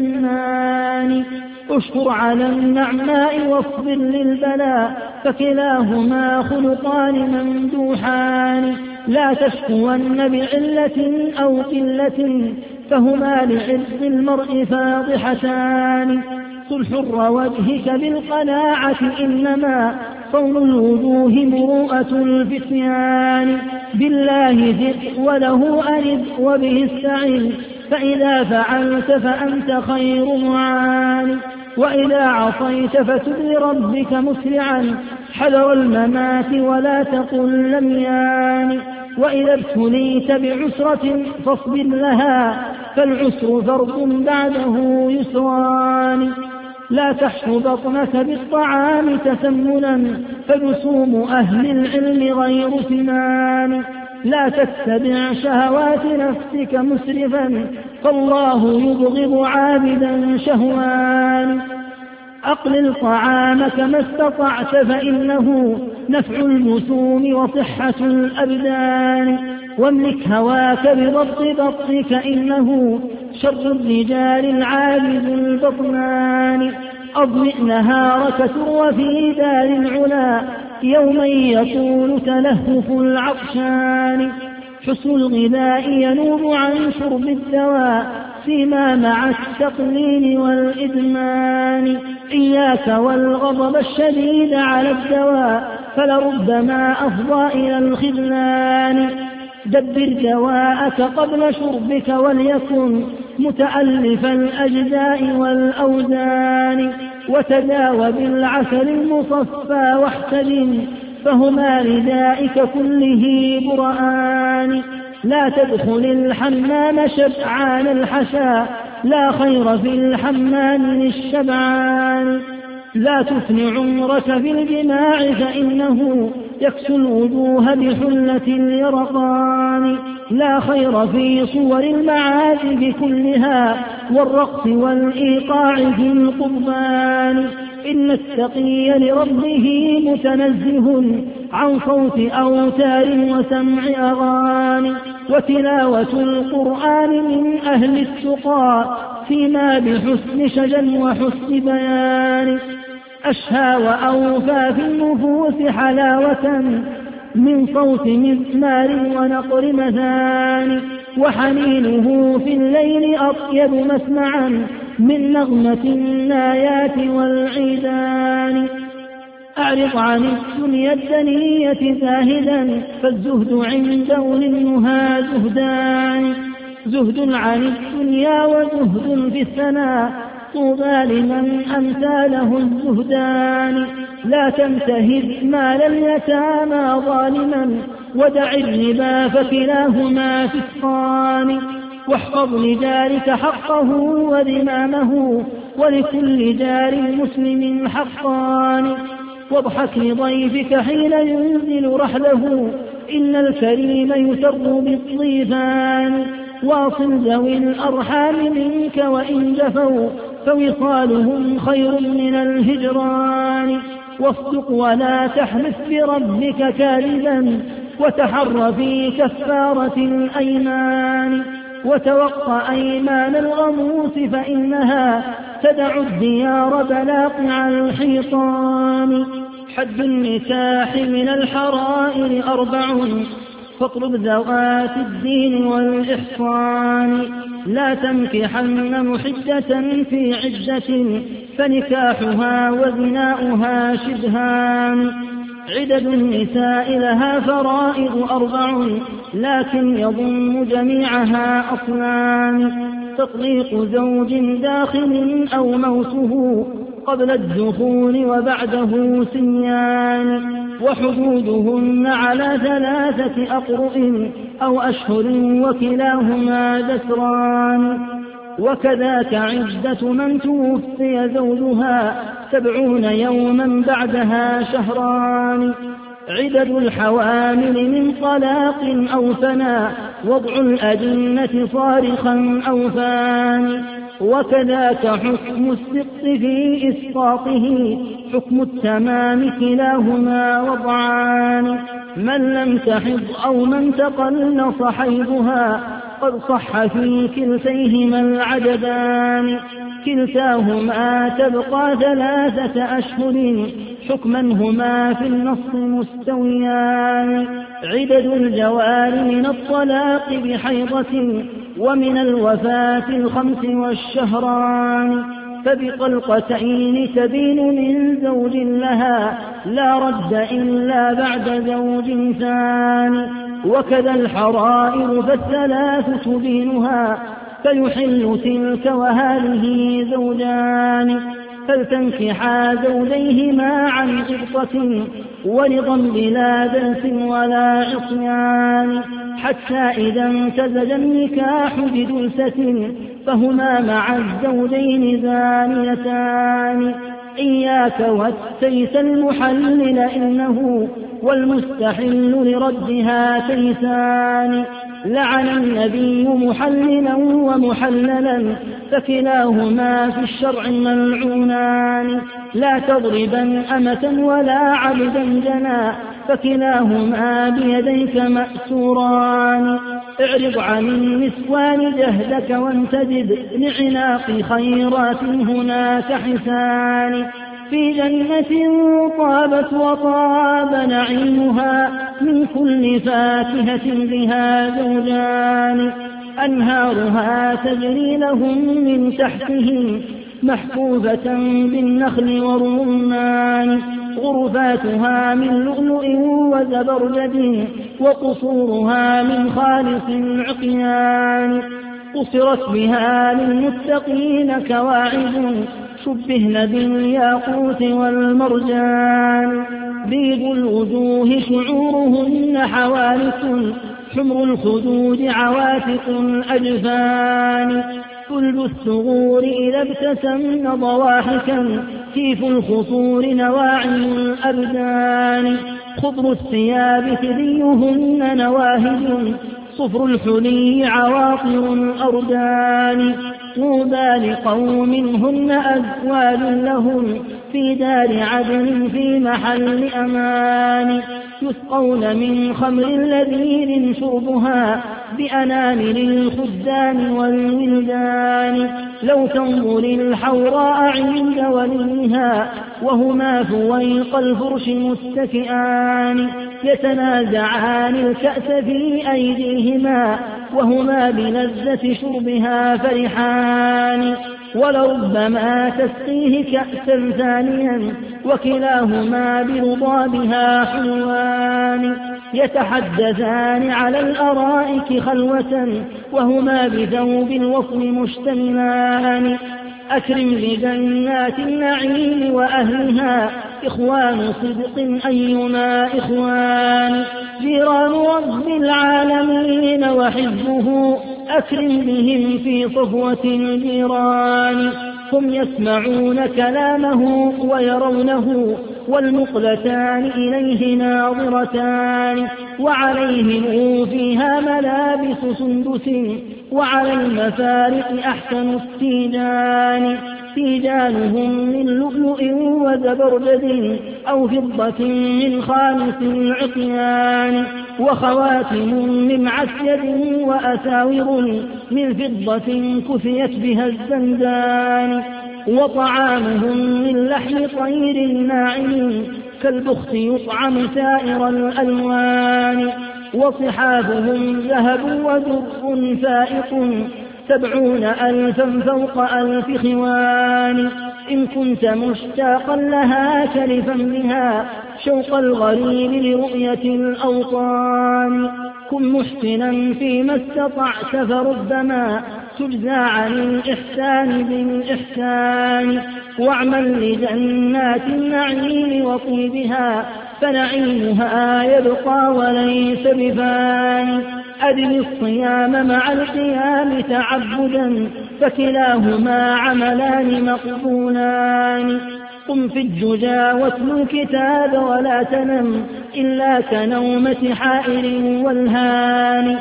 منان. اشكر على النعماء واصبر للبلاء فكلاهما خلقان ممدوحان. لا تشكون بعلة أو قلة فهما لعرض المرء فاضحتان. صلح وجهك بالقناعة إنما صون الوجوه مروءة الفتيان. بالله ثق وله أرد وبه استعن فإذا فعلت فأنت خير معان. وإذا عصيت فتب لربك مسرعا حذر الممات ولا تقل لم يان. وإذا ابتليت بعسرة فاصبر لها فالعسر فرض بعده يسران. لا تحش بطنك بالطعام تسمنا فجسوم أهل العلم غير سمان. لا تتبع شهوات نفسك مسرفا فالله يبغض عابدا شهوان. أقلل طعامك ما استطعت فإنه نفع الجسوم وصحة الأبدان. واملك هواك بضبط بطنك إنه شر الرجال العاجز البطنان. أضمئ نهارك تروى في دار العلا يوما يطول تلهف العطشان. حسن الغذاء ينوب عن شرب الدواء فيما مع التقليل والإدمان. إياك والغضب الشديد على الدواء فلربما أفضى إلى الخذلان. دبر دواءك قبل شربك وليكن متألف الأجزاء والأوزان. وتداوى بالعسل المصفى واحتجم فهما لدائك كله برآن. لا تدخل الحمام شبعان الحشا لا خير في الحمام للشبعان. لا تفن عمرك في الجماع فإنه يكسو الوجوه بحلة اليرقان. لا خير في صور المعازف كلها والرقص والإيقاع في القضبان. إن التقي لربه متنزه عن صوت أوتار وسمع أغاني. وتلاوة القرآن من أهل التقى فيما بحسن شجن وحسن بيان. أشهى وأوفى في النفوس حلاوة من صوت مزمار ونقر مثاني. وحنينه في الليل أطيب مسمعا من نغمة النايات والعيدان. أعرض عن الدنيا الدنية زاهدا فالزهد عنده للنهى زهدان. زهد عن الدنيا وزهد في الثناء طوبى لمن أمسى له الزهدان. لا تنتهز مال اليتامى ظالما ودع الربا فكلاهما فسقان. واحفظ لجارك حقه وذمامه ولكل جار مسلم حقان. واضحك لضيفك حين ينزل رحله إن الكريم يسر بالضيفان. واصل ذوي الأرحام منك وإن جفوا فوصالهم خير من الهجران. واصدق ولا تحلف بربك كاذبا وتحر في كفارة الأيمان. وتوقع أيمان الغموس فإنها تدع الديار بلاقع الحيطان. حد النكاح من الحرائر 4 فاطلب ذوات الدين والإحصان. لا تنكحن محجة في عدة فنكاحها وزناؤها شبهان. عدد النساء لها فرائض 4 لكن يضم جميعها أصلان. تطليق زوج داخل أو موته قبل الدخول وبعده سنيان. وحدودهن على 3 أقرؤ أو أشهر وكلاهما دسران. وكذاك عدة من توفي زوجها 70 يوما بعدها شهران. عدد الحوامل من طلاق أو فنا وضع الأجنة صارخا أو فان. وكذاك حكم السقط في إسقاطه حكم التمام كلاهما وضعان. من لم تحض أو من تقلص حيضها قد صح في كلتيهما العددان. كلتاهما تبقى 3 أشهر حكما هما في النص مستويان. عدد الجوار من الطلاق بحيضة ومن الوفاة 5 والشهران. فبطلقتين تبين من زوج لها لا رد إلا بعد زوج ثاني. وكذا الحرائر ف3 تبينها فيحل تلك وهذه زوجان. فلتنكحا زوجيهما عن غبطة ورضا بلا دنس ولا عصيان. حتى إذا امتزج النكاح بدلسة فهما مع الزوجين زانيتان. إياك والتيس المحلل إنه والمستحل لردها تيسان. لعن النبي محللا ومحللا فكلاهما في الشرع ملعونان. لا تضربا أمة ولا عبدا جنا فكلاهما بيديك مأسوران. اعرض عن النسوان جهدك وانتدب لعناق خيرات هناك حسان. في جنة طابت وطاب نعيمها من كل فاكهة بها زوجان. أنهارها تجري لهم من تحتهم محفوفة بالنخل والرمان غرفاتها من لؤلؤ وزبرجد وقصورها من خالص عقيان قصرت بها للمتقين كواعب شبهن بالياقوت والمرجان بيض الوجوه شعورهن حوالث حمر الخدود عواتق الأجفان كل الثغور إذا ابتسمن ضواحكا كيف الخصور نواعم الأبدان خضر الثياب ثديهن نواهج صفر الحلي عواطر الأردان طوبى لقوم هن أزواج لهم في دار عدن في محل أمان يسقون من خمر لذيذ شربها بأنامل الخدام والولدان لو تنظر الحوراء عند وليها وهما فويق الفرش متكئان يتنازعان الكأس في أيديهما وهما بلذة شربها فرحان ولربما تسقيه كأسا ثانيا وكلاهما برضابها حلوان يتحدثان على الأرائك خلوة وهما بثوب الوصل مشتملان أكرم لجنات النعيم وأهلها إخوان صدق أيما إخوان جيران رب العالمين وحزبه أكرم بهم في صفوة الجيران هم يسمعون كلامه ويرونه والمقلتان إليه ناظرتان وعليهم فيها ملابس سندس وعلى المفارق أحسن التيجان تيجانهم من لؤلؤ وزبرجد أو فضة من خالص العقيان وخواتم من عسيد وأساور من فضة كفيت بها الزندان وطعامهم من لحم طير ناعم كالبخت يطعم سائر الألوان وصحافهم ذهب ودر فائق 70,000 فوق 1000 خوان إن كنت مشتاقا لها كلفا بها شوق الغريب لرؤية الأوطان كن محسنا فيما استطعت فربما تجزى عن الإحسان بالإحسان واعمل لجنات النعيم وطيبها فنعيمها يبقى وليس بفان أدم الصيام مع القيام تعبدا فكلاهما عملان مقبولان قم في الدجى واتل الكتاب ولا تنم إلا كنومة حائر والهان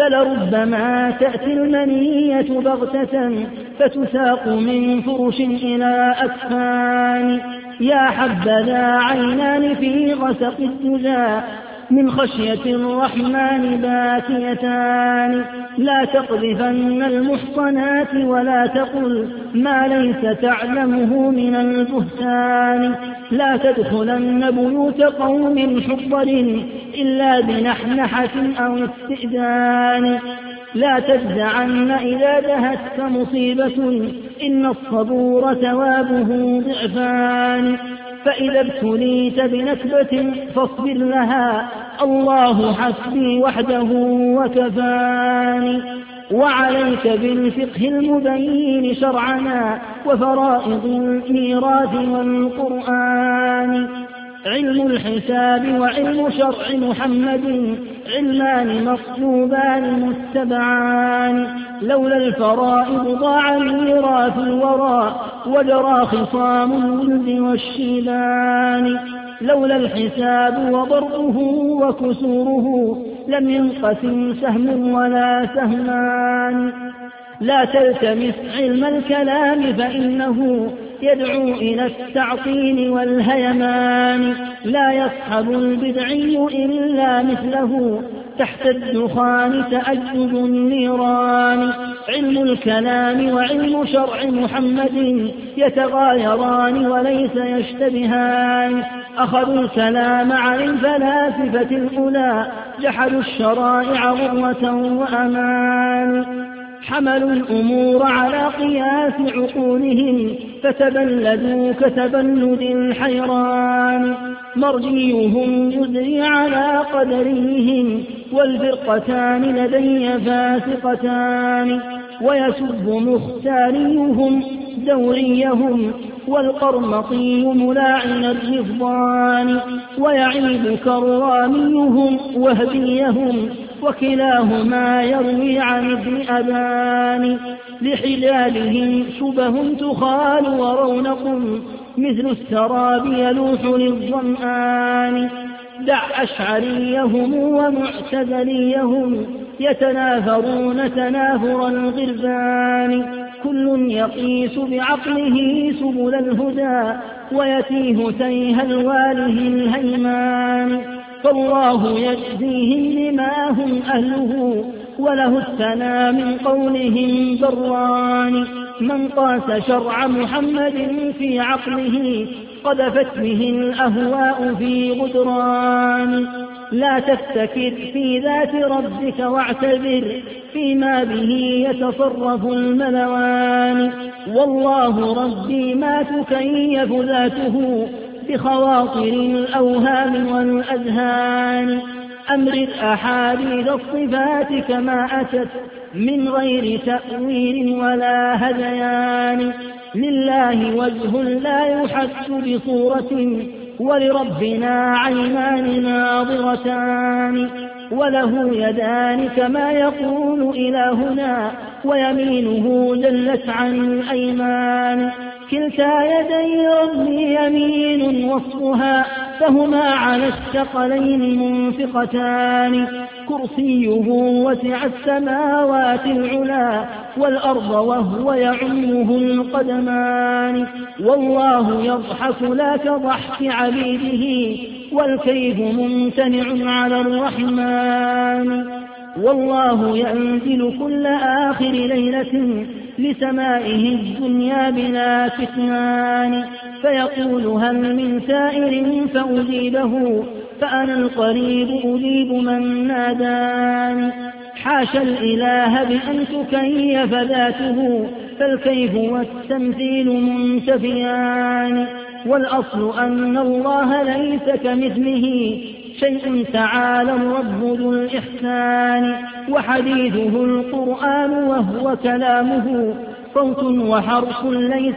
فلربما تأتي المنية بغتة فتساق من فرش إلى أكفان يا حبذا عينان في غسق الدجى من خشية الرحمن باكيتان لا تقذفن المحصنات ولا تقل ما ليس تعلمه من البهتان لا تدخلن بيوت قوم حضر إلا بنحنحة أو استئذان لا تجزعن إذا دهتك مصيبة إن الصبور ثوابه ضعفان فإذا ابتليت بنكبة فاصبر لها الله حسبي وحده وكفاني وعليك بالفقه المبين شرعنا وفرائض الميراث والقرآن علم الحساب وعلم شرع محمد علمان مطلوبان متبعان لولا الفرائض ضاع ميراث الورى وجرى خصام الولد والشيبان لولا الحساب وضربه وكسوره لم ينقسم سهم ولا سهمان لا تلتمس علم الكلام فإنه يدعو إلى التعطيل والهيمان لا يصحب البدعي إلا مثله تحت الدخان تأجج النيران علم الكلام وعلم شرع محمد يتغايران وليس يشتبهان أخذوا الكلام عن الفلاسفة الأولى، جحدوا الشرائع غرة وأمان، حملوا الأمور على قياس عقولهم، فتبلدوا كتبلد الحيران، مرجيهم يدري على قدرهم، والفرقتان لدي فاسقتان، ويسب مختاريهم دوريهم، والقرمطي ملاعن الرفضان، ويعيب كراميهم وهبيهم، وكلاهما يروي عن ابن أبان، لحلالهم شبه تخال ورونق، مثل السراب يلوح للظمآن، دع أشعريهم ومعتزليهم، يتنافرون تنافر الغربان، كل يقيس بعقله سبل الهدى، ويتيه تيه الواله الهيمان، فالله يجزيهم لما هم أهله، وله الثنى من قولهم بران، من قاس شرع محمد في عقله، قذفت به الأهواء في غدران، لا تفتكر في ذات ربك واعتبر فيما به يتصرف الملوان، والله ربي ما تكيف ذاته بخواطر الأوهام والأذهان، أمرر أحاديث الصفات كما أتت من غير تأويل ولا هذيان، لله وجه لا يحس بصورة، ولربنا عينان ناظرتان، وله يدان كما يقول إلهنا، ويمينه دلت عن الأيمان، كلتا يدي ربي يمين وصفها، فهما على الثقلين منفقتان، كرسيه وسع السماوات العلا والأرض وهو يعمه القدمان، والله يضحك لا كضحك عبيده، والكيف ممتنع على الرحمن، والله ينزل كل آخر ليلة لسمائه الدنيا بلا كتمان، فيقول هل من سائر فأجيبه، فأنا القريب أجيب من ناداني، حاشا الإله بأن تكيف ذاته، فالكيف والتمثيل منتفيان، والأصل أن الله ليس كمثله شيء تعالى الرب ذو الإحسان، وحديثه القرآن وهو كلامه، صوت وحرف ليس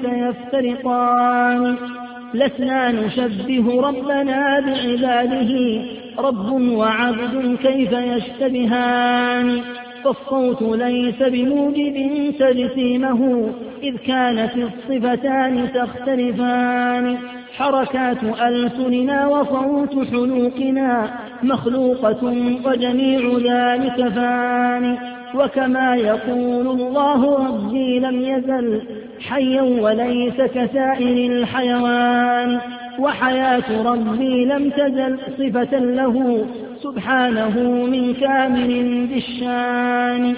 يفترقان، لسنا نشبه ربنا بعباده، رب وعبد كيف يشتبهان، فالصوت ليس بموجب تجسيمه، إذ كانت الصفتان تختلفان، حركات ألسننا وصوت حلوقنا مخلوقة، وجميع ذلك فان، وكما يقول الله ربي لم يزل حيا وليس كسائر الحيوان، وحياة ربي لم تزل صفة له سبحانه من كامل بالشان،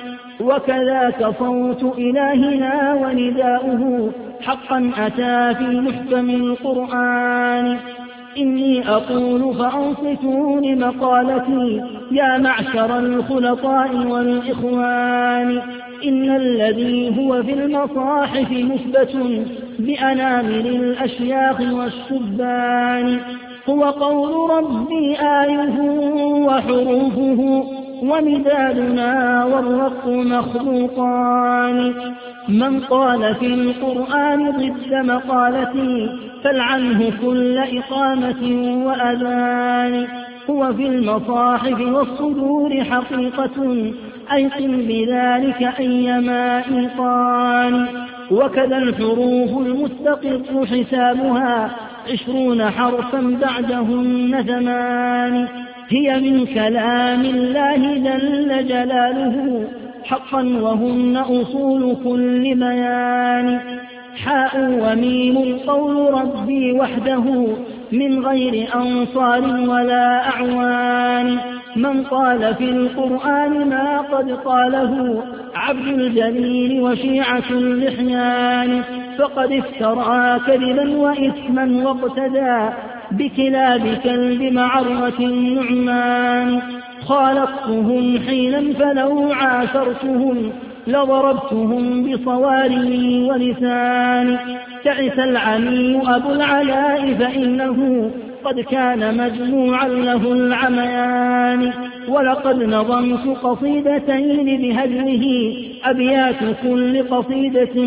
وكذاك صوت إلهنا ونداؤه حقا أتى في محكم القرآن، إني أقول فأنصتوا لمقالتي يا معشر الخلطاء والإخوان، إن الذي هو في المصاحف مثبت بأنامل الأشياخ والشبان، هو قول ربي آيه وحروفه، ومدادنا والرق مخلوقان، من قال في القرآن ضد مقالتي فلعنه كل إقامة وأذان، هو في المصاحف والصدور حقيقة أيقن بذلك أيما إيقان، وكذا الحروف المستقر حسابها 20 حرفا بعدهن 8، هي من كلام الله جل جلاله حقا، وهن أصول كل بيان، حاء وميم قول ربي وحده من غير أنصار ولا أعوان، من قال في القرآن ما قد قاله عبد الجليل وشيعة اللحيان، فقد افترى كذبا وإثما واقتدى بكلاب كلب معرة النعمان. خالطتهم حينا فلو عاشرتهم لضربتهم بصواري ولساني. تعس العمي أبو العلاء فإنه قد كان مجموعا له العميان. ولقد نظمت قصيدتين بهجره أبيات كل قصيدة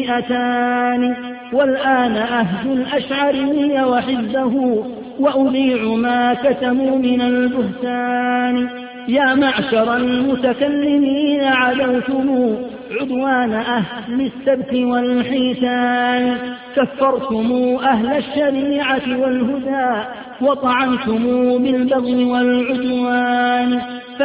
200. والآن أهج الأشعري وحزبه وأذيع ما كتموا من البهتان. يا معشر المتكلمين عدوتم عدوان أهل السبت والحيتان. كفرتم أهل الشريعة والهدى وطعنتم بالبغي والعدوان.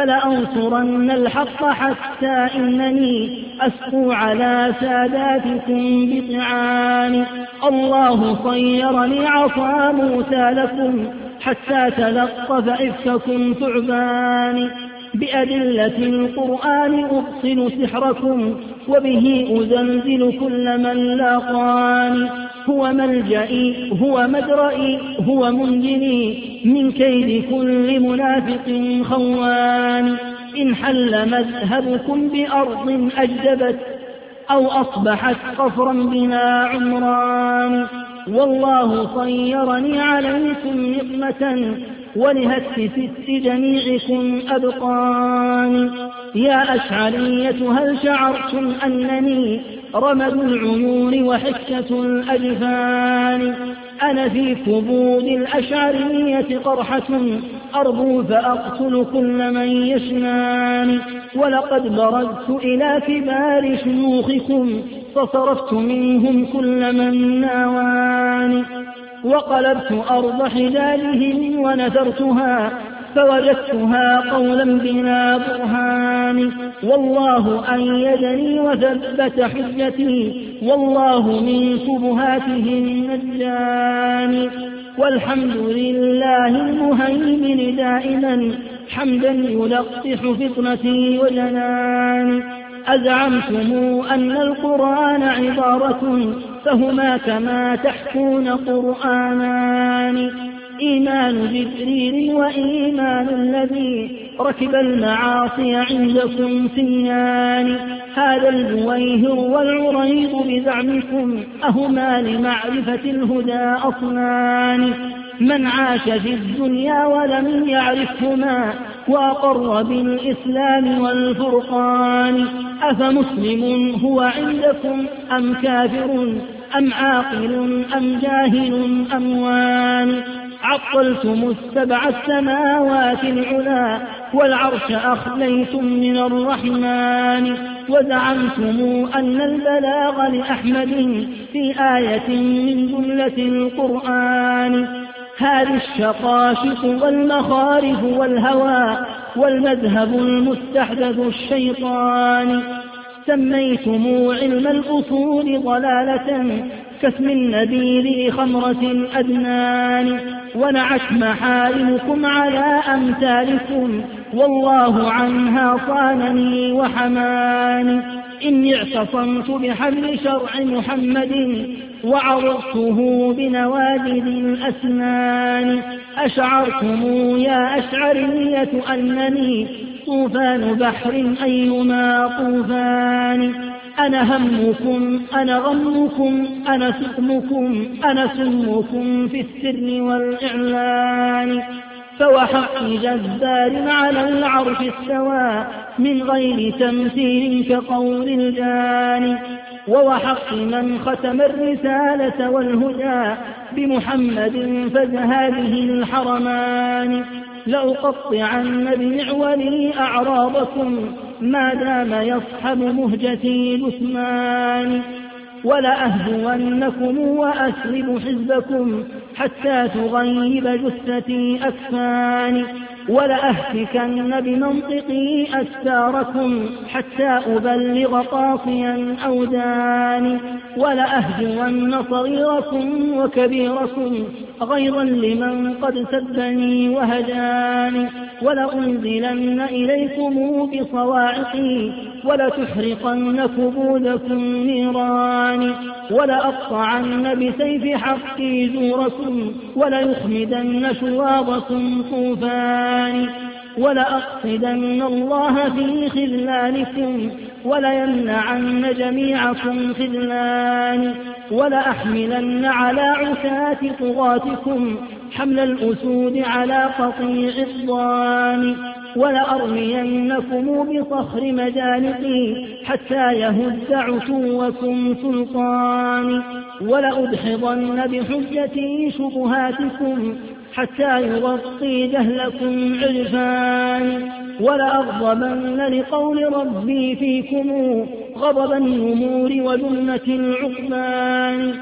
فلأنصرن الحق حتى إنني أسقو على ساداتكم بطعان. الله صيرني عصا موسى لكم حتى تلقف إفككم ثعبان. بأدلة القرآن أبطل سحركم وبه أزلزل كل من لاقاني. هو ملجئي هو مدرئي هو منجني من كيد كل منافق خوان. إن حل مذهبكم بأرض أجدبت أو أصبحت قفرا بلا عمران. والله صيرني عليكم نقمة ولهتك ست جميعكم أبقان. يا أشعرية هل شعرتم أنني رمد العيون وحكة الأجفان؟ أنا في كبود الأشعرية قرحة أربو فأقتل كل من يشنان. ولقد بردت إلى كبار شيوخكم فصرفت منهم كل من ناوان. وقلبت أرض حجالهم ونثرتها فوجدتها قولا بلا برهان. والله أيدني وثبت حجتي والله من شبهاتهم نجاني. والحمد لله المهيمن دائما حمدا يلقح فطنتي وجناني. أزعمتم أن القرآن عبارة فهما كما تحكون قرآنان. إيمان جبريل وإيمان الذي ركب المعاصي عندكم سيان. هذا الجويهر والعريض بزعمكم أهما لمعرفة الهدى أصنان. من عاش في الدنيا ولم يعرفهما وأقر بالإسلام والفرقان. أفمسلم هو عندكم أم كافر أم عاقل أم جاهل أم وان؟ عطلتم السبع السماوات العلا والعرش أخليتم من الرحمن. وزعمتم أن البلاغ لأحمد في آية من جملة القرآن. هذه الشقاشق والمخارف والهوى والمذهب المستحدث الشيطان. سميتم علم الأصول ضلالة كاسم النبيذ لخمرة الأدنان. ونعت محارمكم على أمثالكم والله عنها صانني وحماني. إني اعتصمت بحبل شرع محمد وعرضته بنوادذ الأسنان. أشعرتم يا أشعرية أنني طوفان بحر أيما طوفان. أنا همكم أنا غمكم أنا سقمكم أنا سمكم في السر والإعلان. فوحق جبار على العرش استوى من غير تمثيل كقول الجان. ووحق من ختم الرسالة والهدى بمحمد فزها به الحرمان. لأقطعن بمعولي أعراضكم ما دام يصحب مهجتي جثمان. ولأهجونكم وأسلب حزبكم حتى تغيب جثتي أكفاني. ولأهتكن بمنطقي أستاركم حتى أبلغ قاصيا أوداني. ولأهجون صغيركم وكبيركم غيظا لمن قد سبني وهجاني. ولأنزلن إليكم بصواعق ولتحرقن كبودكم نيران ولأقطعن بسيف حقي زوركم وليخمدن شواظكم طوفان ولأقصدن الله في خذلانكم وليمنعن جميعكم خذلان ولأحملن على عتاة طغاتكم حمل الأسود على قطيع الضان ولأرمينكم بصخر مجانقي حتى يهد عتوكم سلطان ولأدحضن بحجتي شبهاتكم حتى يغطي جهلكم عرفان ولأغضبن لقول ربي فيكم غضب النمور وجنة العقبان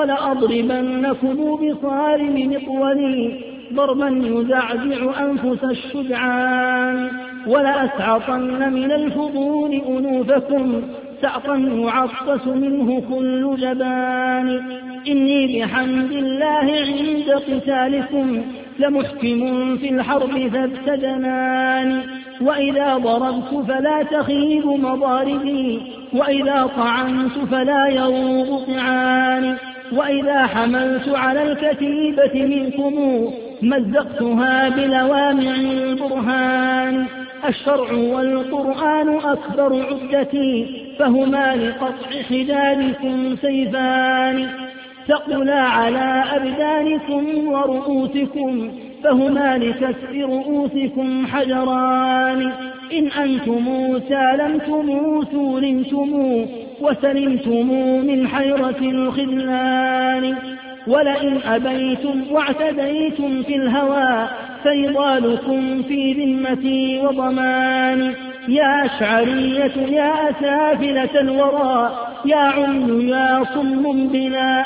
ولأضربنكم بصارم مقولي ضربا يزعزع أنفس الشجعان ولأسعطن من الفضول أنوفكم سعطا يعطس منه كل جبان إني بحمد الله عند قتالكم لمحكم في الحرب ذبت جنان وإذا ضربت فلا تخيب مضاربي وإذا طعنت فلا يروض طعان وإذا حملت على الكتيبة منكم مزقتها بلوامع البرهان الشرع والقرآن أكبر عدتي فهما لقطع حجابكم سيفان ثقلا على أبدانكم ورؤوسكم فهما لكسر رؤوسكم حجران إن أنتم سالمتم سولمتم وسلمتم من حيرة الخذلان ولئن أبيتم واعتديتم في الهوى فيضالكم في ذمتي وضمان يا أشعرية يا أسافلة الورى يا عم يا صم بلا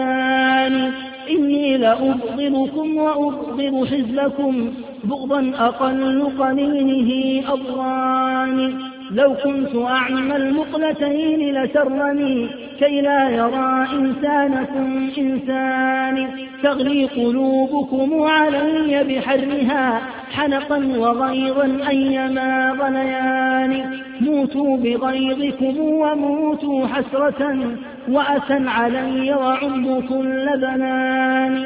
آذان إني لأبغضكم وأبغض حزبكم بغضا أقل قليله أضران لو كنت أعمى المقلتين لسرني كي لا يرى إنسانكم إنسان تغلي قلوبكم علي بحرها حنقا وغيظا أيما غليان موتوا بغيظكم وموتوا حسرة وأسا علي وعم كل بنان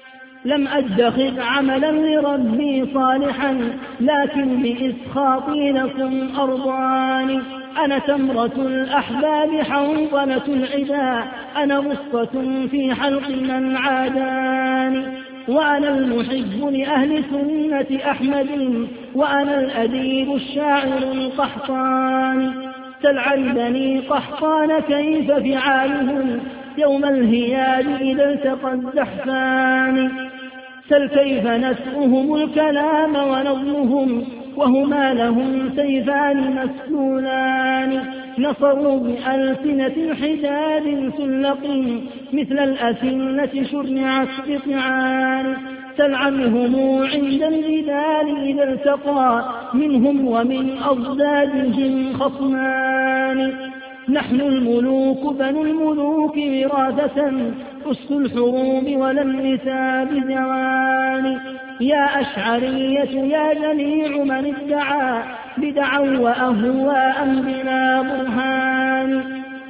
لم أدخر عملا لربي صالحا لكن بإسخاطي لكم أرضان أنا تمرة الأحباب حنظلة العدا أنا غصة في حلق من عادان وأنا المحب لأهل سنة أحمد وأنا الأديب الشاعر القحطان تلعن بني قحطان كيف فعالهم يوم الهياج إذا التقى الزحفان سل كيف نسؤهم الكلام ونظمهم وهما لهم سيفان مسلولان نصروا بألسنة حجاب سلق مثل الأسنة شرعت بطعان سل عنهم عند الجدال إذا التقى منهم ومن أضدادهم خصمان نحن الملوك بنو الملوك وراثة أس الحروب ولم نساب زوان يا أشعرية يا جميع من ادعى بدعا وأهواء بلا برهان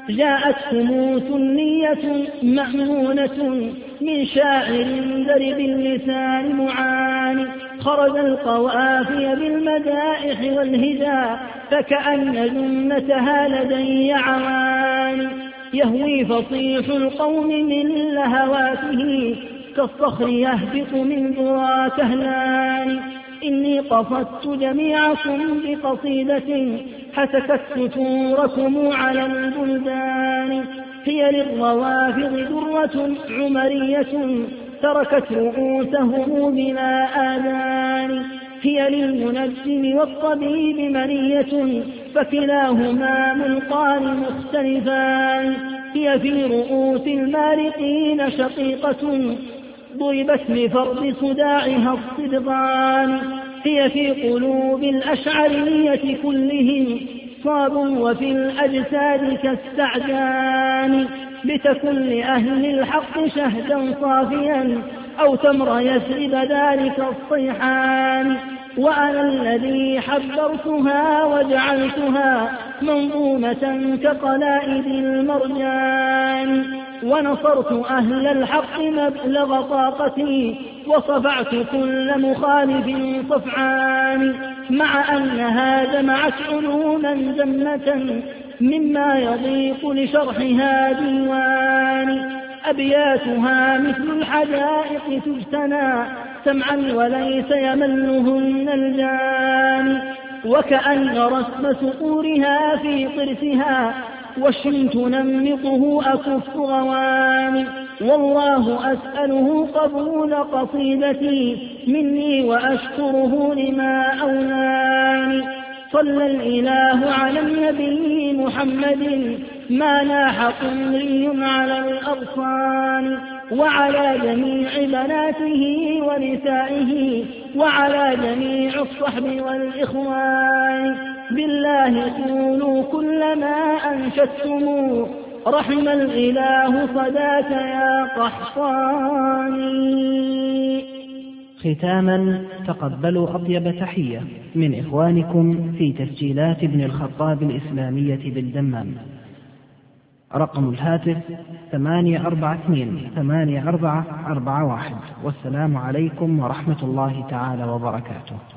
جاءتكم سنية مأمونة من شاعر درب اللسان معاني خرج القوافي بالمدائح والهجا فكأن جنتها لدي عوان يهوي فصيح القوم من لهواته كالصخر يهبط من ذرى كهلان إني قصدت جميعكم بقصيدة حسكت ستوركم على البلدان هي للروافض درة عمرية تركت رؤوسهم بلا آذان هي للمنجم والطبيب منية فكلاهما ملقان مختلفان هي في رؤوس المارقين شقيقة ضربت لفرض صداعها الصدغان هي في قلوب الأشعرية كلهم صاب وفي الأجساد كالسعدان بتكن لأهل الحق شهدا صافيا أو تمر يسرب ذلك الصيحان وأنا الذي حبرتها وجعلتها منظومة كقلائد المرجان، ونصرت أهل الحق مبلغ طاقتي، وصفعت كل مخالف صفعان، مع أنها جمعت علوما جمة مما يضيق لشرحها ديوان، أبياتها مثل الحدائق تجتنى سمعا وليس يملهن الجان، وكأن رسم سطورها في طرسها وشم تنمطه أكف غوان، والله أسأله قبول قصيدتي مني وأشكره لما أولاني. صلى الإله على النبي محمد ما ناح قمري على الأغصان، وعلى جميع بناته ونسائه، وعلى جميع الصحب والإخوان. بالله قولوا كل ما أنشدتم، رحم الإله صداك يا قحطاني. ختاما تقبلوا أطيب تحية من إخوانكم في تسجيلات ابن الخطاب الإسلامية بالدمام. رقم الهاتف 842-8441. والسلام عليكم ورحمة الله تعالى وبركاته.